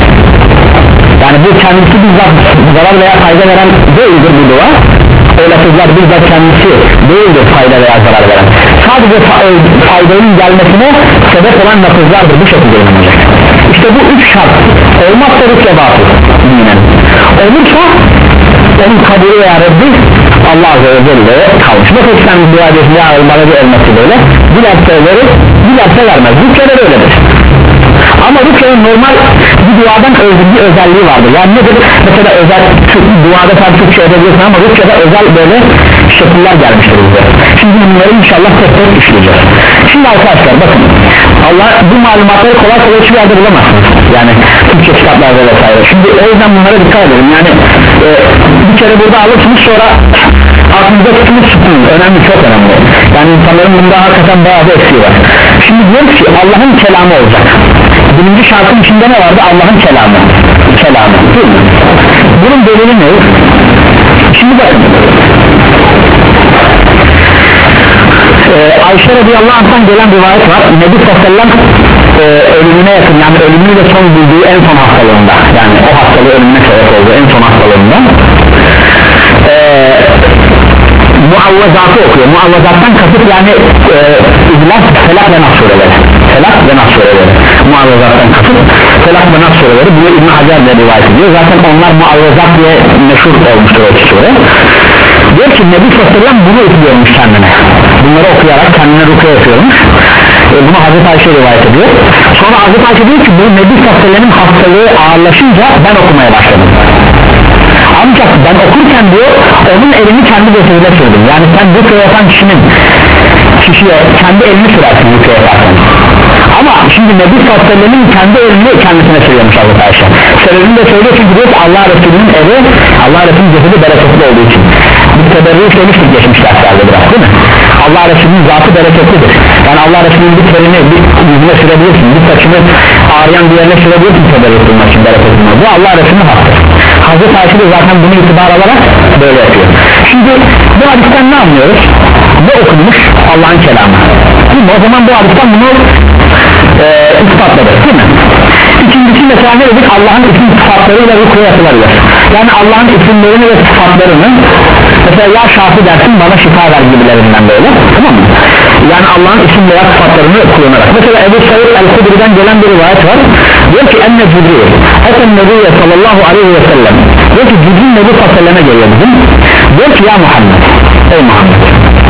Yani bu kendisi bizzat zarar veya fayda veren değildir bu dua, o lafızlar bizzat kendisi değildir fayda veya zarar veren, sadece faydanın gelmesine sebep olan lafızlardır, bu şekilde inanacak. İşte bu üç şart olmazsa rükya batıl dinen, olursa onun kabulü veya reddi Allah Azze ve Celle'ye kalmış. Bakın sen dua ediyorsun ya bana bir elması böyle, dilerse verir, dilerse vermez. Rükya da öyledir. Ama rükyanın normal bir duadan bir özelliği vardır. Yani nedir? Mesela özel duada tabi Türkçe edebilirsin ama rükyada özel böyle şekiller gelmiştir bize. Şimdi bunları inşallah tek tek işleyeceğiz. Şimdi arkadaşlar bakın, Allah bu malumatları kolay kolay hiçbir yerde bulamazsınız. Yani Türkçe kitaplarda vesaire. Şimdi o yüzden bunlara dikkat edelim. Yani e, bir kere burada alırsınız, sonra aklınıza tutunuz tutunuz. Önemli, çok önemli. Yani insanların bunda hakikaten bayağı bir eksiği var. Şimdi diyoruz ki Allah'ın kelamı olacak. Birinci şartın içinde ne vardı? Allah'ın kelamı. Kelamı değil mi? Bunun delili ne? Şimdi bakın, ee, Ayşe radıyallahu anh'tan gelen rivayet var. Nebi sallallahu aleyhi ve sellem e, ölümüne yakın, yani ölümüyle son bulduğu en son hastalığında, yani o hastalığı ölümüne sebep olduğu en son hastalığında e, muavvazatı okuyor. Muavvazattan kasıt yani e, İhlas, Felak ve Nas sureleri, Felak ve Nas sureleri, muavvazattan kasıt Felak ve Nas sureleri. Bunu İbn Hacer de rivayet ediyor. Zaten onlar muavvazat diye meşhur olmuştur o sure. Diyor ki Nebi sallallahu aleyhi ve sellem bunu okuyormuş kendine, bunları okuyarak kendine rukiye yapıyormuş. e, bunu Hazreti Ayşe rivayet ediyor. Sonra Hazreti Ayşe diyor ki bu Nebi sallallahu aleyhi ve sellem'in hastalığı ağırlaşınca ben okumaya başladım. Ancak ben okurken diyor onun elini kendi götürüyle sürdüm. Yani sen rukiye yapan kişinin kişiye kendi elini sürersin rukiye yaparken. Ama şimdi Nebi sallallahu aleyhi ve sellem'in kendi elini kendisine sürüyormuş Hazreti Ayşe. Sebebini de söylüyor çünkü diyor ki Allah Resulü'nün evi, Allah Resulü'nün cesedi bereketli olduğu için. Bir teberrüğü söylemiştik geçmiş derslerde biraz, değil mi? Allah Resulü'nün zatı bereketlidir. Yani Allah Resulü'nün bir terini bir yüzüne sürebilirsin, bir saçını ağrıyan bir yerine sürebilirsin teberrüğü bulmak için, bereketli. Bu Allah Resulü'nün hakkı. Hazreti Ayşe de zaten bunu itibar alarak böyle yapıyor. Şimdi bu hadisten ne anlıyoruz? Ne okunmuş? Allah'ın kelamı. Değil mi? O zaman bu hadisten bunu e, ispatladık, değil mi? İkincisi mesela ne dedik? Allah'ın isim sıfatlarıyla rukiye yapılabilir. Yani Allah'ın isimlerini ve sıfatlarını, mesela ya Şafi dersin bana şifa ver gibilerinden böyle, tamam mı? Yani Allah'ın isim veya sıfatlarını kullanarak. Mesela Ebu Said el-Hudri'den gelen bir rivayet var. Diyor ki enne Cibril eten Nebiye sallallahu aleyhi ve sellem, diyor ki Cibril Nebi sallallahu aleyhi ve sellem'e geliyor bizim. Diyor ki ya Muhammed, ey Muhammed,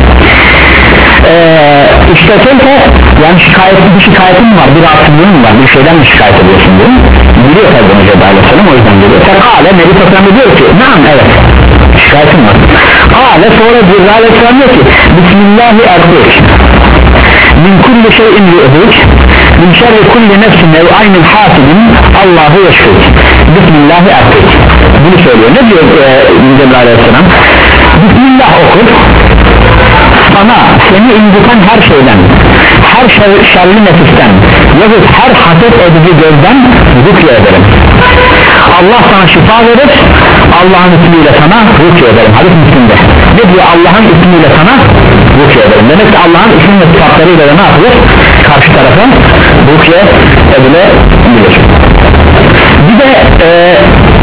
Ee, işte keyfe, yani şikayetli bir şikayetin var, bir rahatsızlığın var, bir şeyden mi şikayet ediyorsun diyor. Biliyor tabi bunu Cebrail aleyhisselam, o yüzden geliyor. Fekale Nebi sallallahu diyor ki naam, evet şikayetin var. Kale sonra Cebrail aleyhisselam diyor ki Bismillahi erdik min kulli şeyin yu'dik min şerri kulli nefsin ev aynil hasidin Allahu yeşfik. Bismillahi erdik, bunu söylüyor. Ne diyor e, Cebrail aleyhisselam? Bismillah okur, sana seni inciten her şeyden, her şer, şerli nefisten yahut her haset edici gözden rukiye ederim. Allah sana şifa verir, Allah'ın ismiyle sana rukiye ederim. Hadis Müslim'de ne diyor? Allah'ın ismiyle sana rukiye ederim. Demek ki Allah'ın ismi ve sıfatlarıyla da ne yapılır? Karşı tarafa rukiye edilebilir. Bir de eee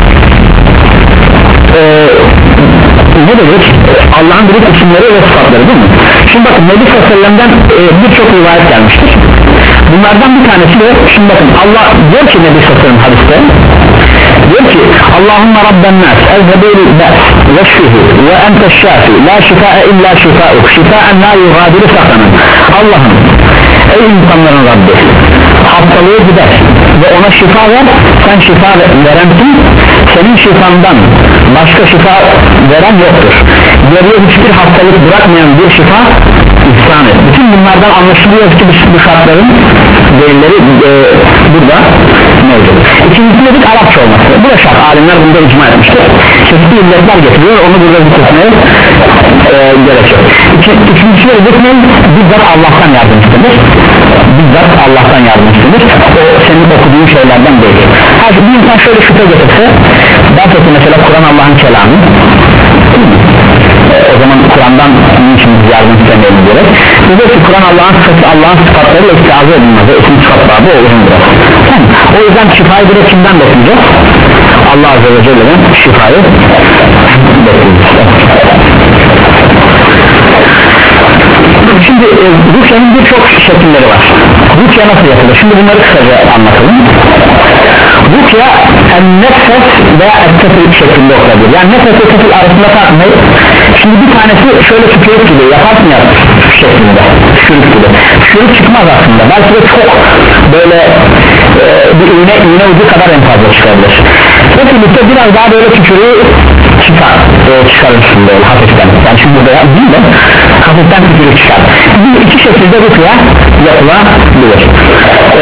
eee ne dedik? Allah'ın büyük isimleri ve sıfatları, değil mi? Şimdi bakın Nebi sallallahu aleyhi ve sellem'den e, birçok rivayet gelmiştir. Bunlardan bir tanesi de, şimdi bakın Allah diyor ki Nebi sallallahu aleyhi ve sellem hadiste, diyor ki Allahümme Rabben nas ezhebil bes veşfihi ve enteşşafi la şifae illa şifauk şifaen la yugadiru sakanan. Allah'ım ey insanların Rabbi, hastalığı gider ve ona şifa ver, sen şifa verensin, senin şifandan başka şifa veren yoktur. Geriye hiçbir hastalık bırakmayan bir şifa ihsan et. Bütün bunlardan anlaşılıyor ki bu şartların delilleri e, burada mevcut. İkincisi dedik Arapça olması. Bu da şart, alimler bunda icma etmiştir. Çeşitli illetler getiriyor, onu burada zikretmeye e, gerek yok. İki, üçüncüsü dedik ne? Bizzat Allah'tan yardım istenir. Bizzat Allah'tan yardım istenir. O senin okuduğun şeylerden değil. Her bir insan şöyle şüphe getirse, derse ki mesela Kur'an Allah'ın kelamı, o zaman Kur'an'dan niçin yardım istemeyelim diyerek, diyor ki Kur'an Allah'ın sıfatı, Allah'ın sıfatlarıyla istiazı edilmez, isim sıfat babı o uzun biraz. Yani, o yüzden şifayı direkt kimden bekleyeceğiz? Allah Azze ve Celle'den şifayı bekleyeceğiz. Şimdi e, Rukya'nın birçok şekilleri var. Rukya nasıl yapılır? Şimdi bunları kısaca anlatalım. Rukya en-nefes veya et-tefil şeklinde okunabilir. Yani nefes ve tefil arasında fark ne? Şimdi bir tanesi şöyle tükürük gibi yaparsın ya şeklinde, tükürük gibi. Tükürük çıkmaz aslında. Belki de çok böyle e, bir iğne, iğne ucu kadar en fazla çıkabilir. Tefillikte biraz daha böyle tükürüğü çıkar, e, çıkarırsın böyle hafiften. Yani şimdi burada değil de hafiften tükürük çıkar. Bu iki şekilde rukya yapılabilir. E,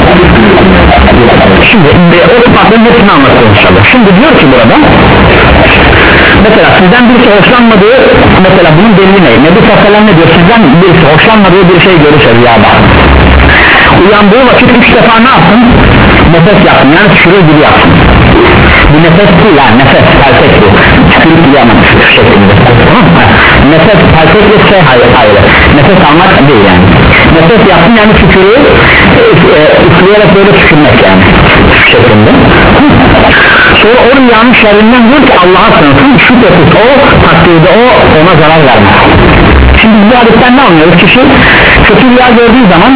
şimdi e, o sıfatların hepsini anlatalım inşallah. Şimdi diyor ki burada mesela sizden birisi hoşlanmadığı, mesela bunun delili ne? Nebi sallallahu ne diyor? Sizden birisi hoşlanmadığı bir şey görürse rüyada, uyandığı vakit üç defa ne yapsın? Nefes yapsın, yani tükürür gibi yapsın. Bir nefes değil, yani nefes perfect bu, tükürür gibi ama şu şekilde, tamam mı? Nefes perfect ve şey hayır, hayır nefes almak değil yani. Nefes yapsın, yani tükürür e, üfleyerek böyle tükürmek yani şeklinde. Sonra o rüyanın şerrinden diyor ki Allah'a sığınsın, şüphesiz o takdirde o ona zarar vermez. Şimdi bu hadisten ne anlıyoruz? Kişi kötü rüya gördüğü zaman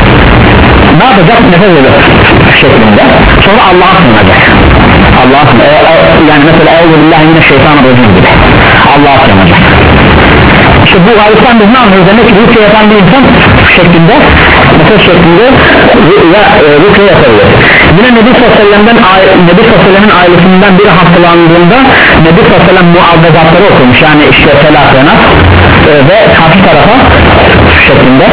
ne yapacak? Nefes alacak şeklinde. Sonra Allah'a sığınacak. Allah'a sığınacak. Yani mesela Euzubillahimineşşeytanirracim gibi Allah'a sığınacak. İşte bu hadisten biz ne anlıyoruz? Demek ki rükye yapan bir insan şeklinde, nefes şeklinde rükye yapabilir. Yine Nebi sallallahu aleyhi ve sellem'den Nebi sallallahu aleyhi ve sellem'in ailesinden biri hastalandığında Nebi sallallahu aleyhi ve sellem muavvezatları okumuş, yani işte felakena e, ve karşı tarafa şeklinde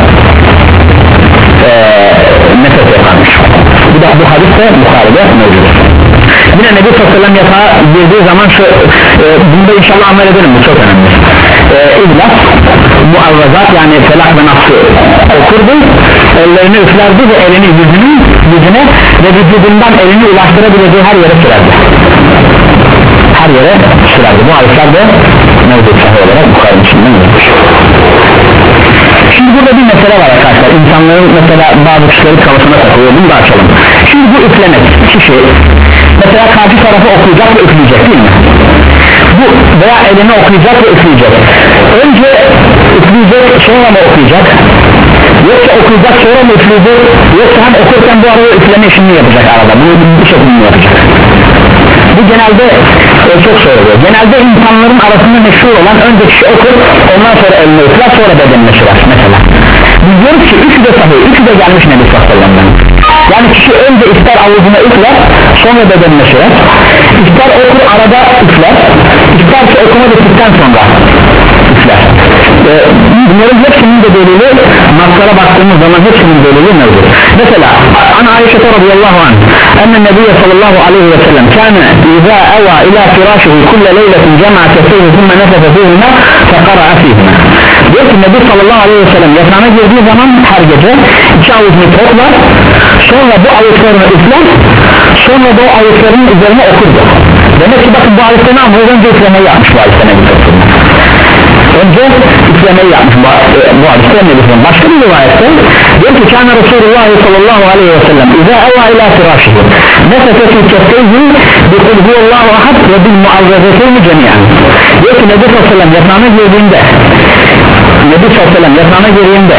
e, nefes yaparmış. Bu da bu hadis de Bukhari'de mevcut. Yine Nebi sallallahu aleyhi ve sellem yatağa girdiği zaman şu e, bunda inşallah amel edelim, bu çok önemli. e, İhlas, muavvezat yani felak ve nafsı okurdu, ellerini üflerdi ve elini yüzünün yüzüne ve vücudundan elini ulaştırabileceği her yere sürerdi. Her yere sürerdi. Bu hadisler de mevcut sahih olarak Bukhari'nin içinden mevcut. Şimdi burada bir mesele var arkadaşlar, insanların mesela bazı kişileri kafasına takılıyor, bunu da açalım. Şimdi bu üflemek, kişi mesela karşı tarafa okuyacak ve üfleyecek değil mi? Bu veya elini okuyacak ve üfleyecek. Önce üfleyecek, sonra mı okuyacak? Yoksa okuyacak, sonra mı üfleyecek? Yoksa hem okurken bu arada üfleme işini yapacak arada, bunu bir şekilde yapacak. Bu genelde e, çok soruluyor. Genelde insanların arasında meşhur olan önce kişi okur, ondan sonra elini üfler, sonra bedenine sürer mesela. Biz diyoruz ki üçü de sahih, üçü de gelmiş Nebi sallallahu aleyhi ve sellem'den. Yani kişi önce ister avucuna üfler, sonra bedenine sürer. İster okur arada üfler, isterse okuma bittikten sonra üfler. Ee, bunların hepsinin de delili, naslara baktığımız zaman hepsinin delili mevcut. Mesela an Ayşe radıyallahu anh enne Nebiye sallallahu aleyhi ve sellem kâne izâ evâ ilâ firâşihi kulle leyletin cema'a keseyhi thumme nefese fîhine fekara'a fîhine. Diyor ki Nebi sallallahu aleyhi ve sellem yatağına girdiği zaman her gece iki avucunu toplar, sonra bu avuçlarını üfler, sonra da o avuçlarının üzerine okurdu. Demek ki bakın bu hadiste ne yapıyor? Önce üflemeyi yapmış bu hadiste Nebi sallallahu aleyhi ve sellem. Önce üflemeyi yapmış bu, bu hadiste Nebi sallallahu aleyhi ve sellem. Başka bir rivayette diyor ki kâne Resulullah sallallahu aleyhi ve sellem izâ evâ ilâ firâşihi nefese fî keffeyhi bi kul huvallahu ahad ve bil muavvezeteyni cemiyen. Diyor ki Nebi sallallahu aleyhi ve sellem yatağına girdiğinde Nebi sallallahu aleyhi ve sellem yatağına girdiğinde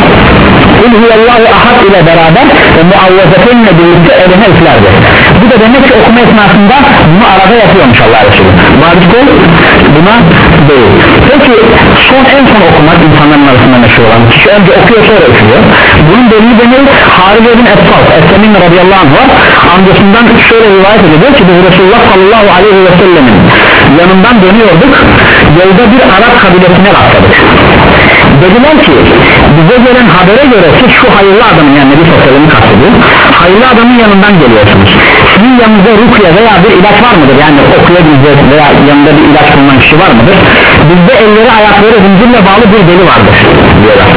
kul huvallahu ahad ile beraber ve muavvezeteynle birlikte eline üflerdi. Bu da demek ki okuma esnasında bunu arada yapıyormuş Allah Resulü. Maalesef buna değil. Peki son en son okumak insanların arasında meşhur olan kişi önce okuyor sonra üflüyor. Bunun delili de ne? Harice bin Esfal Essemin radıyallahu anh var. Amcasından şöyle rivayet ediyor ki biz Resulullah sallallahu aleyhi ve sellemin yanından dönüyorduk, yolda bir Arap kabilesine rastladık. Dediler ki bize gelen habere göre siz şu hayırlı adamın, yani Nebi sallallahu aleyhi ve sellem'i kastediyor, hayırlı adamın yanından geliyorsunuz. Sizin yanınızda rukya veya bir ilaç var mıdır? Yani okuyabilecek veya yanında bir ilaç bulunan kişi var mıdır? Bizde elleri ayakları zincirle bağlı bir deli vardır diyorlar.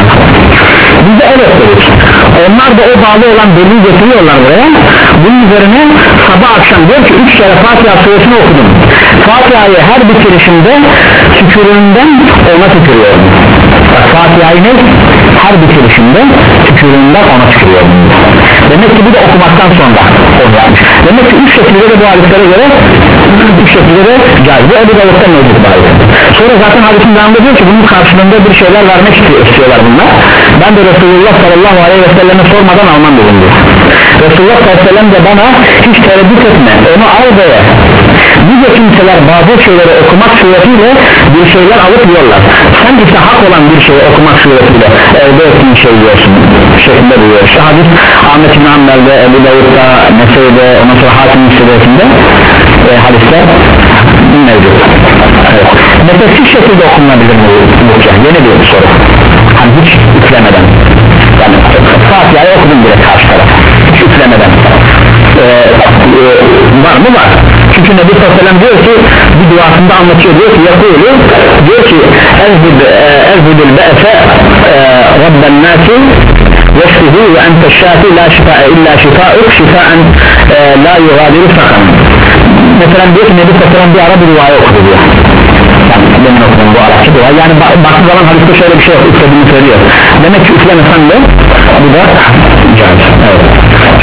Biz de evet dedik. Onlar da o bağlı olan deliği getiriyorlar buraya. Bunun üzerine sabah akşam diyor ki üç kere Fatiha suresini okudum. Fatiha'yı her bitirişimde tükürüğünden ona tükürüyorum. Fatiha'yı ne? Her bitirişimde tükürüğünden ona tükürüyorum. Demek ki bu da okumaktan sonra onu yapmış. Demek ki üç şekilde de bu hadislere göre üç şekilde de caiz. Bu Ebu Davud'da mevcut bu hadis. Sonra zaten hadisin devamında diyor ki bunun karşılığında bir şeyler vermek istiyorlar bunlar. Ben de Resulullah sallallahu aleyhi ve selleme sormadan almam dedim diyor. Resulullah sallallahu aleyhi ve sellem de bana hiç tereddüt etme, onu al ve nice kimseler bazı şeyleri okumak suretiyle bir şeyler alıp yiyorlar. Sen ise hak olan bir şeyi okumak suretiyle elde ettiğin şey yiyorsun şeklinde diyor. İşte hadis Ahmet İbn Hanbel'de, Ebu Davud'da, Nesai'de, ondan sonra Hakim Müsvedesi'nde e, hadisler mevcut. Evet. Nefessiz şekilde okunabilir mi bu? Yeni bir soru. Hani hiç üflemeden. Yani Fatiha'yı okudum bile karşı tarafa. Hiç üflemeden. Ee, e, var mı? Var. Çünkü Nebi sallallahu aleyhi ve sellem diyor ki bir duasında anlatıyor, diyor ki yakulu diyor ki ezhidil be'fe rabben nasi yeşfihi ve ente şafi la şifae illa şifa'uk şifaen la yugadiru sakan. Mesela diyor ki Nebi sallallahu aleyhi ve sellem bir ara bir duayı okudu diyor. Yani demin okudum bu Arapça dua. Yani baktığı zaman hadiste şöyle bir şey yok, üflediğini söylüyor. Demek ki üflemesen de bu da caiz.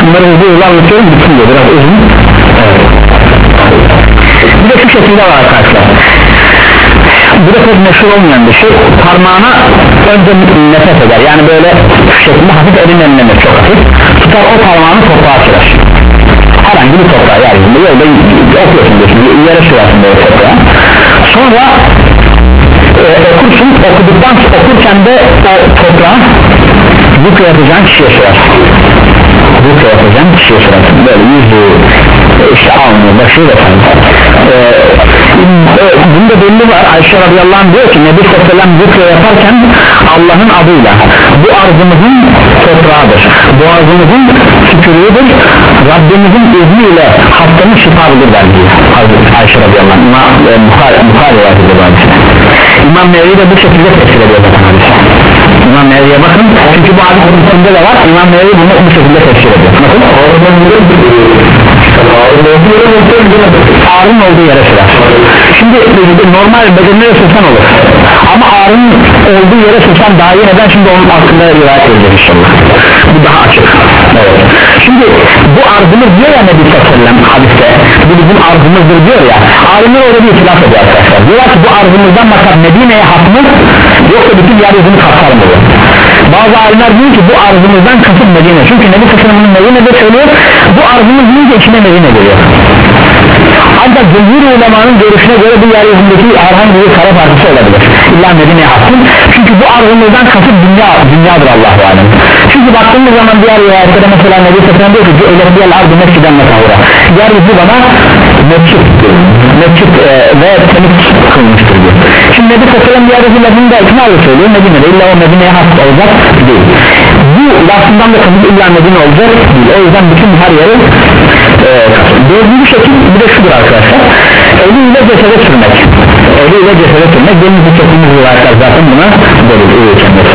bunları hızlı hızlı anlatıyorum, bitsin diyor, biraz uzun. Evet. Bir de şu şekilde var arkadaşlar, bu da pek meşhur olmayan bir şey, parmağına önce nefes eder, yani böyle şu şekilde hafif elin önlenir, çok hafif tutar, o parmağını toprağa sürer, herhangi bir toprağa, yeryüzünde öyle okuyorsun diyorsun, yere sürersin böyle toprağa, sonra e, okursun, okuduktan okurken de o toprağa rükû yapacağın kişiye sürer, rükû yapacağın kişiye sürer, böyle yüzü işte alnı, başı ve falan. Ee, e, bunda belli var. Ayşe radıyallahu anh diyor ki Nebi sallallahu aleyhi ve sellem zikre yaparken Allah'ın adıyla, bu arzımızın toprağıdır, boğazımızın tükürüğüdür, Rabbimizin izniyle hastamız şifa bulur der diyor Ayşe radıyallahu anh. İmam e, Bukhari yazdı bu hadise. İmam Nevevi de bu şekilde tefsir ediyor zaten hadise. İmam Nevevi'ye bakın, çünkü bu hadis içinde de var, İmam Nevevi bunu bu şekilde tefsir ediyor. Bakın ağrının olduğu yere sürer. Şimdi normal bedenine sürsen olur, ama ağrının olduğu yere sürsen daha iyi, neden? Şimdi onun hakkında rivayet edilir inşallah, bu daha açık. Evet. Şimdi bu arzımız diyor ya Nebi sallallahu aleyhi ve sellem hadiste, bu bizim arzımızdır diyor ya, alimler orada bir itilaf ediyor arkadaşlar, diyorlar ki bu arzımızdan maksat Medine'ye hatmı, yoksa bütün yeryüzünü kapsar mı? Bazı alimler diyor ki bu arzımızdan kasıt Medine, çünkü Nebi sallallahu aleyhi ve sellem Medine'de söylüyor, bu arzımız deyince içine Medine geliyor. Ancak cumhur ulemanın görüşüne göre bu yeryüzündeki herhangi bir kara parçası olabilir, İlla Medine'ye hakkın, çünkü bu arzımızdan kasıt dünya, dünyadır Allah'u alem. Çünkü baktığımız zaman diğer rivayetlere mesela Nebi sallallahu aleyhi ve sellem diyor ki öyle ardı mesciden metavura, yeryüzü bana mescid, mescid e, ve temiz kılmıştır diyor. Şimdi Nebi sallallahu aleyhi ve sellem yeryüzü lafında iknalı söylüyor, Medine'de illa o Medine'ye hak olacak değil, bu lafından da kasıt illa Medine olacak değil, o yüzden bütün her yeri e, dördüncü şekil bir de şudur arkadaşlar, eliyle cesede sürmek, eliyle cesede sürmek benim bu çektiğimiz rivayetler zaten buna delil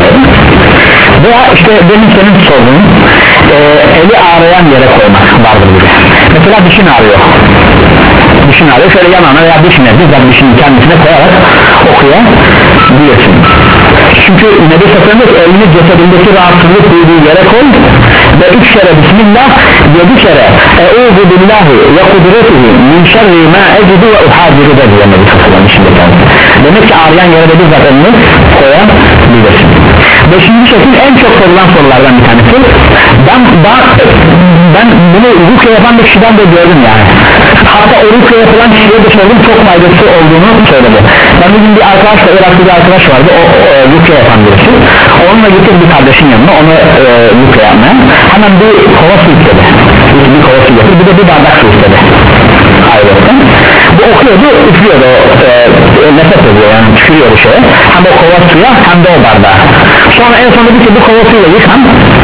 veya işte benim senin sorduğun e, eli ağrıyan yere koymak vardır bir de. Mesela dişin ağrıyor, dişin ağrıyor, şöyle yanağına veya dişine, bizzat dişinin kendisine koyarak okuyabilirsin. Çünkü Nebi sallallahu aleyhi ve sellem elini cesedindeki rahatsızlık duyduğu yere koy ve üç kere Bismillah, yedi kere Eûzu billahi ve kudretihi min şerri ma ecidu ve uhadiru da diyor Nebi sallallahu aleyhi ve sellem. Demek ki ağrıyan yere de bizzat elini koyabilirsin. Beşinci şekil en çok sorulan sorulardan bir tanesi, ben, ben, ben bunu rükû yapan bir kişiden de gördüm yani, hatta o rükû yapılan kişiye de sordum, çok faydası olduğunu söyledi. Ben bugün bir arkadaşla, Iraklı bir arkadaş vardı, o, o rükû yapan birisi, onunla gittik bir kardeşin yanına, onu e, rükû yapmaya, hemen bir kova su istedi, bir, bir kova su getir, bir de bir bardak su istedi ayrıca. Bu okuyordu, üflüyordu, e, nefes ediyor yani, tükürüyordu şeye, hem o kova suya hem de o bardağa. Sonra en sonunda bir ki bu kova suyla yıkan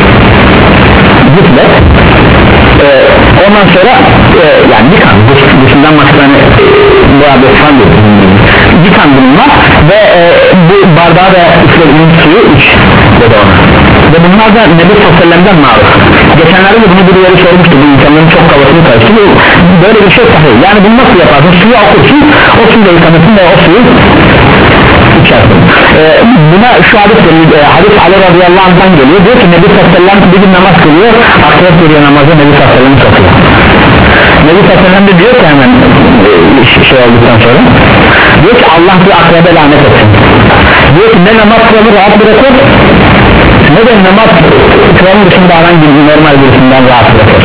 gitme e, ondan sonra e, yani yıkan, dışından maksatını e, bu adı yıkan yıkan bununla ve e, bu bardağı da üflediğin suyu iç dedi ona. Ve bunlar da Nebi sallallahu aleyhi ve sellem'den maruf. Geçenlerde de bunu bir yere sormuştu, bu insanların çok kafasını karıştı, böyle bir şey sahih. Yani bunu nasıl yaparsın? Suyu okursun, o suyla yıkanırsın ve o suyu içersin. Ee, buna şu hadis geliyor, e, hadis Ali radıyallahu anh'dan geliyor, diyor ki Nebi sallallahu aleyhi ve sellem bir gün namaz kılıyor, akrep geliyor namazı, Nebi sallallahu aleyhi ve sellem sokuyor. Nebi sallallahu aleyhi ve sellem de diyor ki hemen e, şey olduktan sonra, diyor ki Allah bir akrebe lanet etsin. Diyor ki ne namaz kılanı rahat bırakır, ne de namaz kılanı dışında herhangi bir normal birisinden rahat bırakır.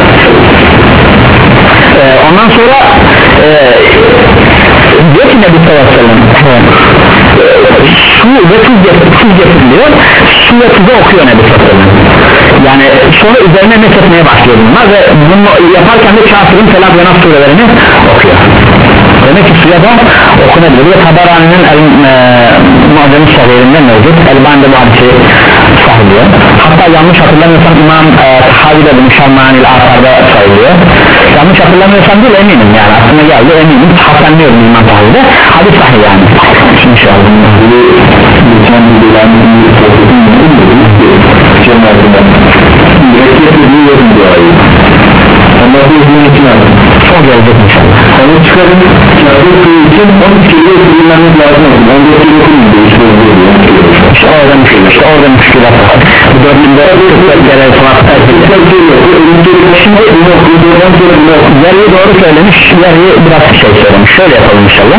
Ee, ondan sonra e, diyor ki Nebi sallallahu aleyhi ve sellem su ve tuz getiriliyor, su ve tuzu okuyor Nebi sallallahu aleyhi ve sellem. Yani sonra üzerine mesletmeye başlıyor bunlar ve bunu yaparken de Kafir'in Felak ve Nas surelerini okuyor. Demek ki suya da okunabilir ve Tabarani'nin Mu'cem-i Sahih'inde mevcut, Elbani'de bu hadisi sahibiyor. Hatta yanlış hatırlamıyorsam İmam e, Tahavi de bunu Şarmani'l Asar'da sayılıyor. Yanlış hatırlamıyorsam değil, eminim yani, aslında geldi eminim, hasenliyorum İmam Tahavi'de, hadis sahih yani. İnşallah lütfen bilgilerini Allah'ı izniyle için alın. Son gelecek inşallah. Onu çıkarın, kâfir suyu için on üç kere bilmemiz lazım olsun. on dört kere okuyun diye işte oluyor. İşte orada müşkül, işte orada müşkülat var. Bu dördünde kırk dört kere sonra kırk dört kere ölümcül yarıyı doğru söylemiş, yarıyı biraz şey söylemiş. Şöyle yapalım inşallah.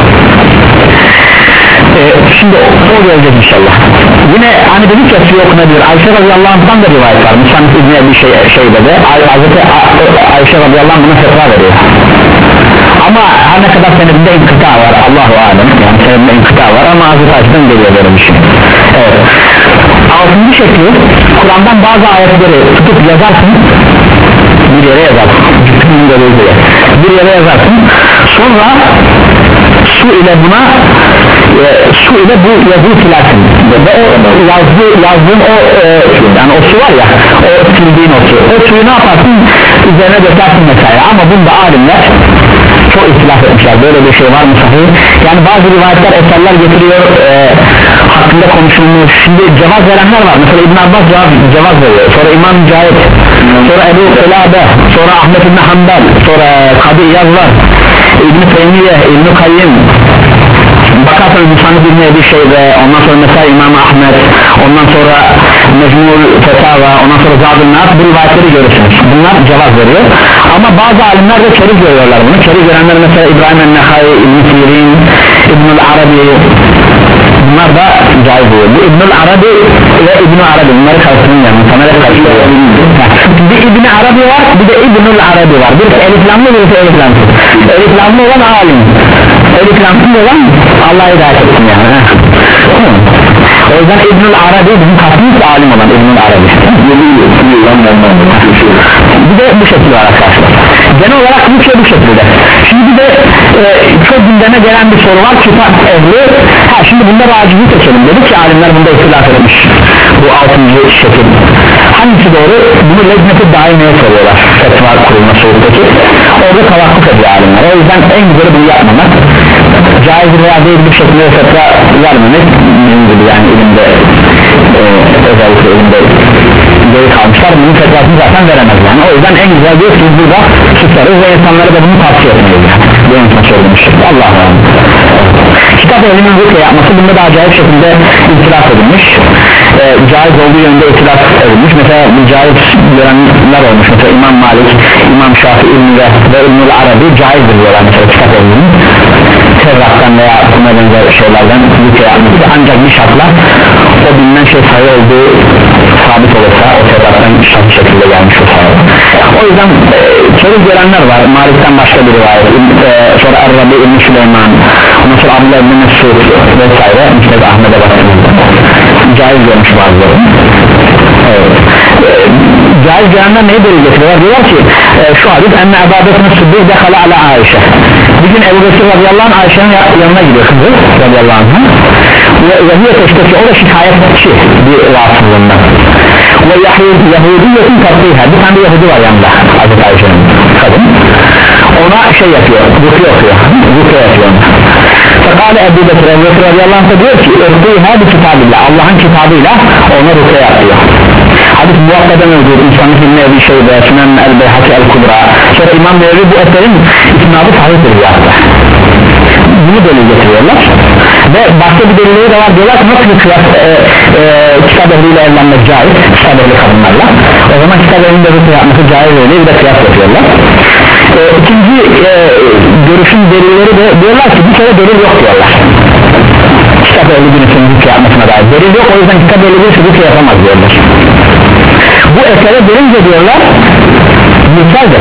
Ee, şimdi o, o gelecek inşallah. Yine hani dedik ya suyu okunabilir. Ayşe radıyallahu anh'tan da rivayet var. Müsannif İbni bir şey, şeyde de Hazreti Ayşe radıyallahu anh buna fetva veriyor. Ama her ne kadar senedinde inkıta var, Allahu alem, yani senedinde inkıta var ama Hazreti Ayşe'den geliyor böyle bir şey. Evet. Altıncı şekli, Kur'an'dan bazı ayetleri tutup yazarsın, bir yere yazarsın, bir yere yazarsın, sonra su ile buna e, su ile bu yazıyı silersin ve o yazdı, yazdığın o e, yani o su var ya, o sildiğin o su, o suyu ne yaparsın, üzerine dökersin mesela. Ama bunda alimler çok ihtilaf etmişler, böyle bir şey var mı sahih? Yani bazı rivayetler, eserler getiriyor e, hakkında konuşulmuş. Şimdi cevaz verenler var, mesela İbn Abbas cevaz, cevaz veriyor, sonra İmam Mücahit, sonra Ebu Kılabe, sonra Ahmet İbn Hanbel, sonra Kadı İyaz var, İbn-i Teymiye, İbn-i Kayyim, bakarsanız Müsannif İbn Ebi Şeybe, ondan sonra mesela İmam Ahmet, ondan sonra Mecmul Fetava, ondan sonra Zadül Nas, bu rivayetleri görürsünüz. Bunlar cevaz veriyor. Ama bazı alimler de keriz görüyorlar bunu. Keriz görenler mesela İbrahim el-Nehai, İbn-i Sirin, İbn-i Arabi, bunlar da caiz oluyor. Bu İbn-i Arabi ve İbn-i Arabi, bunları karşılayın, insanlara karşılıyor. Bir İbn-i Arabi var, bir de İbn-i Arabi var. Birisi eliflamlı, birisi eliflamlı. Eliflamlı olan alim, eliflamlı olan Allah'a hidayet etsin yani. O yüzden İbn-i Arabi bizim kastımız alim olan İbn-i Arabi. Bir de bu şekilde var arkadaşlar. Genel olarak bu şey bu şekilde. Şimdi bir de e, çok gündeme gelen bir soru var, kitap ehli. Ha, şimdi bunda racihi seçelim dedik ki alimler bunda ihtilaf etmiş. Bu altıncı şekil. Hangisi doğru? Bunu lezmeti daimeye soruyorlar. Fetva kurulma soruldaki. Orada tavakkuf ediyor alimler. O yüzden en güzeli bunu yapmamak. Caiz veya değil bir şekilde fetva vermemek gibi yani ilimde e, özellikle ilimde geri kalmışlar. Bunun fetvasını zaten veremez yani. O yüzden en güzel diyor ki burada tutarız ve insanlara da bunu tavsiye etmeyiz. Bu insan söylemiş. Allah'a emanet. Kitap ehlinin rükye yapması bunda da acayip şekilde itiraf edilmiş. E, caiz olduğu yönde itiraf edilmiş. Mesela bu caiz görenler olmuş. Mesela İmam Malik, İmam Şafii ve, ve İbn-i Arabi caizdir diyorlar mesela kitap ehlinin. Tevrat'tan veya buna benzer şeylerden rükye yapması ancak bir şartla o bilinen şey sayı olduğu sabit olursa o Tevrat'tan şartlı şekilde gelmiş olsa. O yüzden e, çocuk görenler var. Malik'ten başka bir rivayet, e, sonra Er-Rabi İbn-i Süleyman, ondan sonra Abdullah İbn-i Mesud vesaire, işte Ahmet'e baktığımızda caiz görmüş bazıları. Evet. E, caiz görenler neyi delil getiriyorlar? Diyorlar ki e, şu hadis enne Ebu Bekir'in Sıddık dekhala ala Ayşe. Bir gün Ebu Bekir radıyallahu anh Ayşe'nin yanına gidiyor kızı radıyallahu anh ve Yahudiye teşteki, o da şikayetçi bir rahatsızlığından ve Yahudiyetin tatlıha, bir tane Yahudi var yanında Hazreti Ayşe'nin kadın, ona şey yapıyor, rükye okuyor, rükye yapıyor. Fakale Ebu Bekir, Ebu Bekir radıyallahu anh diyor ki ırkıyha bir kitabillah, Allah'ın kitabıyla ona rükye yapıyor. Hadis muvakkada mevcut, İnsanlık İbn-i Ebi Şeybe, Sünen el-Beyhaki el-Kubra. Sonra İmam Nevevi bu eserin isnadı sahiptir hatta. Bunu delil getiriyorlar ve başka bir delilleri de var, diyorlar ki nasıl bir kıyas e, e, kitap ehliyle evlenmek caiz, kitap ehli kadınlarla, o zaman kitap ehlinde rükye yapması caiz öyle bir de kıyas yapıyorlar. E, ikinci e, görüşün delilleri de diyorlar ki bir kere delil yok diyorlar, kitap ehli birisinin rükye yapmasına dair delil yok, o yüzden kitap ehli birisi rükye yapamaz diyorlar. Bu esere gelince diyorlar mürseldir,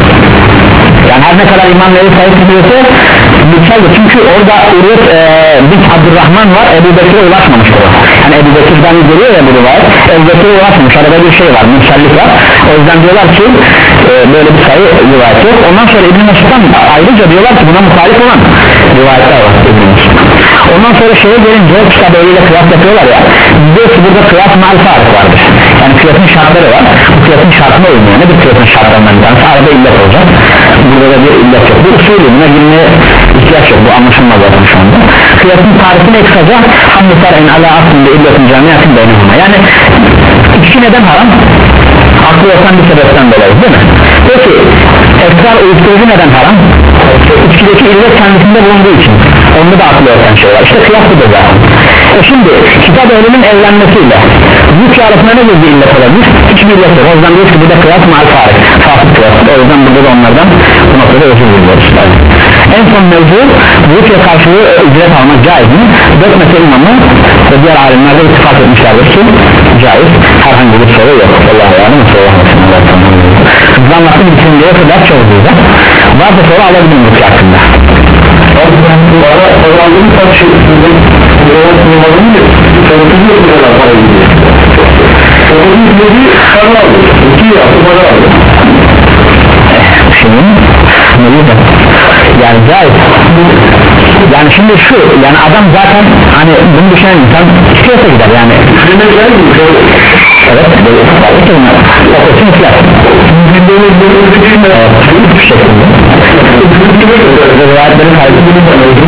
yani her ne kadar İmam Nevi sahip ediyorsa mürseldir, çünkü orada Urvet e, bin Abdurrahman var, Ebu Bekir'e ulaşmamıştır o. Yani Ebu Bekir'den geliyor ya bu rivayet, Ebu Bekir'e ulaşmamış, arada bir şey var, mürsellik var. O yüzden diyorlar ki e, böyle bir sayı rivayet yok. Ondan sonra İbn-i Mesud'dan ayrıca diyorlar ki buna muhalif olan rivayetler var İbn-i Mesud. Ondan sonra şeye gelince kitap eliyle kıyas yapıyorlar ya, diyor ki burada kıyas mal fark vardır, yani kıyasın şartları var, bu kıyasın şartına uymuyor. Ne bir kıyasın şartlarından bir tanesi arada illet olacak, burada da bir illet yok, bu usulü buna girmeye ihtiyaç yok, bu anlaşılmaz zaten şu anda. Kıyasın tarifine kısaca hamdüserin ala aslında illetin camiatın beynihuma, yani ikisi neden haram? Aklı olsan bir sebepten dolayı değil mi? Peki esrar uyuşturucu neden haram? İçkideki illet kendisinde bulunduğu için, onda da aklı olsan şey var, işte kıyas budur zaten. e şimdi kitap ehlinin evlenmesiyle züç arasında ne gibi illet olabilir? Hiçbir illet yok. O yüzden diyoruz ki burada kıyas mal fark fasık kıyas. O yüzden burada da onlardan bu noktada özür diliyoruz. En son mevzu züçle karşılığı ücret almak caiz mi? Dört mesele imamı ve diğer alimler de ittifak etmişlerdir ki caiz, herhangi bir soru yok. Allah'a emanet olun. Biz anlattığım düşünceye kadar çok güzel. Varsa soru alabilirim bu hakkında. Bana kazandığım kaç şey sizin yoğun numaranın da tanıtım yok bir kadar para gidiyor. Onun izlediği para aldı. İki yaptı para aldı. Şimdi ne diyeceğim? Yani caiz. Yani şimdi şu, yani adam zaten hani bunu düşünen insan istiyorsa gider yani. Şimdi gel mi? Evet, böyle okusun fiyat. Bildiğiniz bölümde değil mi? Evet, bu şekilde. Rivayetlerin kaydedildiği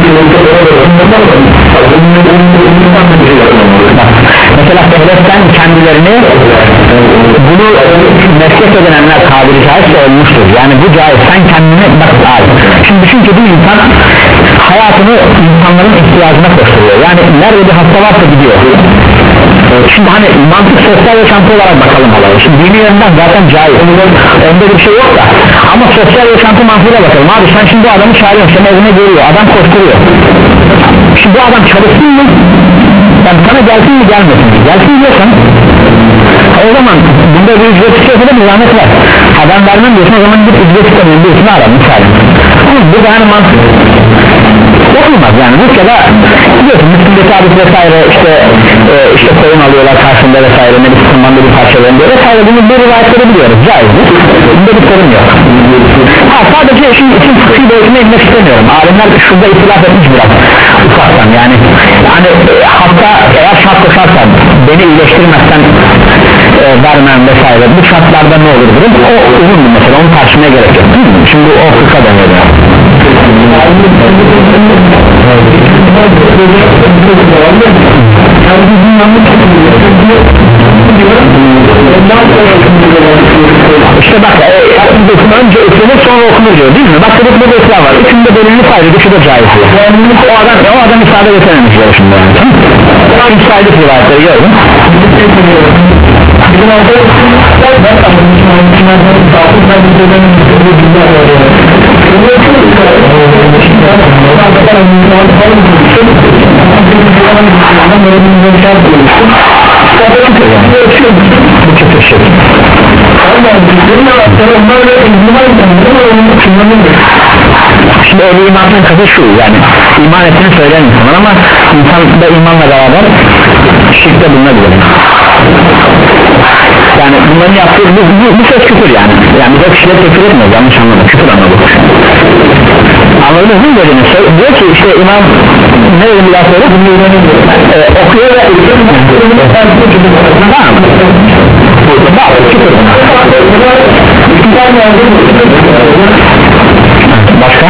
mesela devletten kendilerini bunu meslek edinenler tabiri caizse olmuştur. Yani bu caiz, sen kendini bak abi. Şimdi düşün ki bir insan hayatını insanların ihtiyacına koşturuyor. Yani nerede bir hasta varsa gidiyor. Şimdi hani mantık sosyal yaşantı olarak bakalım olaya. Şimdi dini yönden zaten caiz. Onda bir şey yok da. Ama sosyal yaşantı mantığıyla bakalım. Abi sen şimdi bu adamı çağırıyorsun, sen evine geliyor, adam koşturuyor. Şimdi bu adam çalışsın mı? Yani sana gelsin mi gelmesin mi? Gelsin diyorsan o zaman bunda bir ücret istiyorsa da bir zahmet var. Adam vermem diyorsun, o zaman git ücret istemeyin diyorsun, ara misal. Bu da hani mantık yapılmaz yani. Bu ya da biliyorsun Müslüm'deki hadis vesaire işte e, işte koyun alıyorlar karşında vesaire, ne bir sıkınmanda bir parça veriliyor vesaire, bunu bu rivayetleri biliyoruz, caizdir. Bunda bir sorun yok. Ha, sadece işin için fıkhi boyutuna inmek istemiyorum. Alimler şurada itilaf etmiş biraz ufaktan yani. Yani e, hatta eğer şart koşarsan beni iyileştirmezsen e, vermem vesaire, bu şartlarda ne olur durum? O uzun mesela, onu tartışmaya gerek yok. Şimdi o fıkha dönüyor yani. İşte bak e, önce üflenir sonra okunur diyor değil mi? Bak dedik burada ıslah var. Üçünde belirli saydı, dışı da caiz. O adam, o adam ifade edememiş diyor şimdi yani. Üç saydık rivayetleri gördüm. Bizim arkadaşlar ben bu kötü şey. Şimdi öyle imanın kası şu yani, iman ettiğini söyleyen insanlar ama insan da imanla beraber şirkte bulunabilir. Yani bunların yaptığı bu, bu, bu söz küfür yani. Yani biz o kişileri küfür etmiyoruz, yanlış anladık, küfür anladık. Anladınız mı dediğini? Diyor ki işte imam ne dedim bir daha söyle? Ee, okuyor ve tamam. Bak küfür. Başka?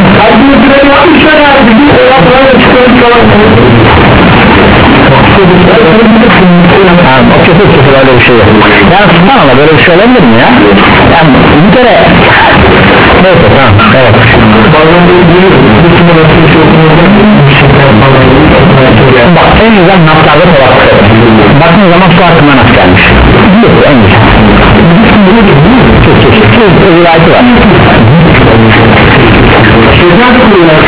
Yani o küfür küfür öyle bir şey yok. Yani subhanallah böyle bir şey olabilir mi ya? Yani bir kere neyse tamam evet. Bak en güzel naflarda tavaklık etmek. Baktığın zaman su hakkında nasıl gelmiş? Biliyorsun en güzel. Çok çok çok çok rivayeti var. Şeytan kuruyorlar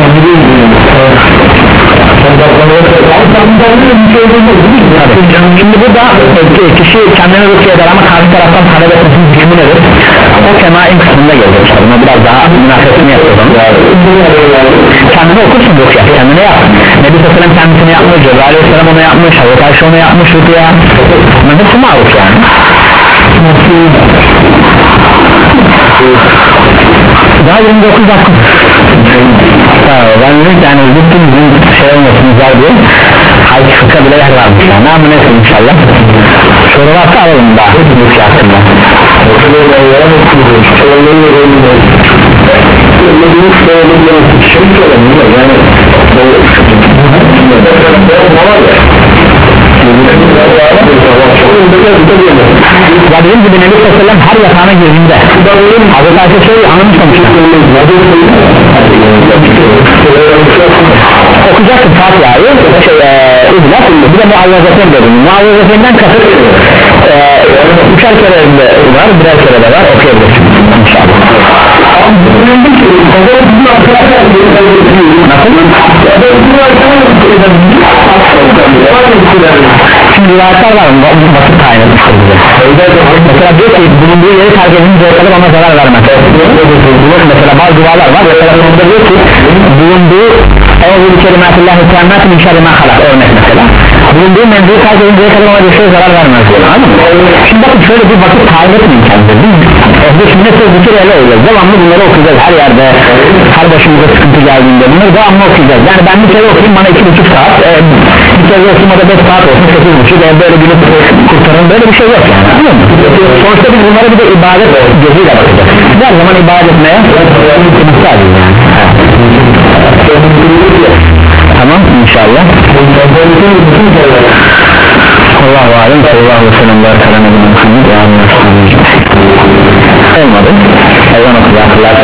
şimdi burada kişi kendine rukiye eder ama karşı taraftan talep etmesinin hükmü nedir? O kemain kısmında gelecek işte, buna biraz daha münasebetini yapalım. Kendine okursun rukiye, kendine yap. Nebi Sallam kendisini yapmış, Cebrail Aleyhisselam onu yapmış, Hazreti Ayşe onu yapmış rukiye. Bunun hepsi maruf yani. Daha yirmi dokuz dakika. Ben dedim yani bütün bizim şey olmasın güzel diye halk fıkha bile yer varmış yani. Ne ama neyse inşallah. Soru varsa alalım daha bu şey hakkında. Ya dediğim gibi Nebi Sallallahu Aleyhi ve Sellem her yatağına girdiğinde Hazreti Ayşe şey anlamış olmuşlar. okuyacaksın Fatiha'yı şey, e, İhlas bir de muavvezeten dedim muavvezetenden kasıt e, üçer kere de var birer kere de var okuyabilirsin inşallah. Şimdi rivayetler var mı? Bu basit tayin etmiştir bize. Mesela diyor ki bulunduğu yeri terk edince ortada ona zarar vermez. Mesela bazı dualar var. Mesela sonunda diyor ki bulunduğu Eûzü kelimâtillâhi tâmmâti min şerri mâ halak örnek mesela. Bulunduğu mevzuyu terk edinceye kadar ona bir şey zarar vermez diyor. Anladın mı? Şimdi bakın şöyle bir vakit tayin etmeyin kendinize. Ehli sünnet ve zikir ele olacağız. Devamlı bunları okuyacağız her yerde. Her başımıza sıkıntı geldiğinde bunları devamlı okuyacağız. Yani ben bir kere okuyayım bana iki buçuk saat e, bir kere okuyayım da beş saat olsun sekiz buçuk e, böyle bir kurtarın böyle bir şey yok yani. Anladın mı? Sonuçta biz bunlara bir de ibadet gözüyle bakacağız. Her zaman ibadet etmeye muhtacız yani. Tamam inşallah. Allahu alem sallallahu aleyhi ve sellem barakalarına Muhammed olmadı. Ezan okuyacaklar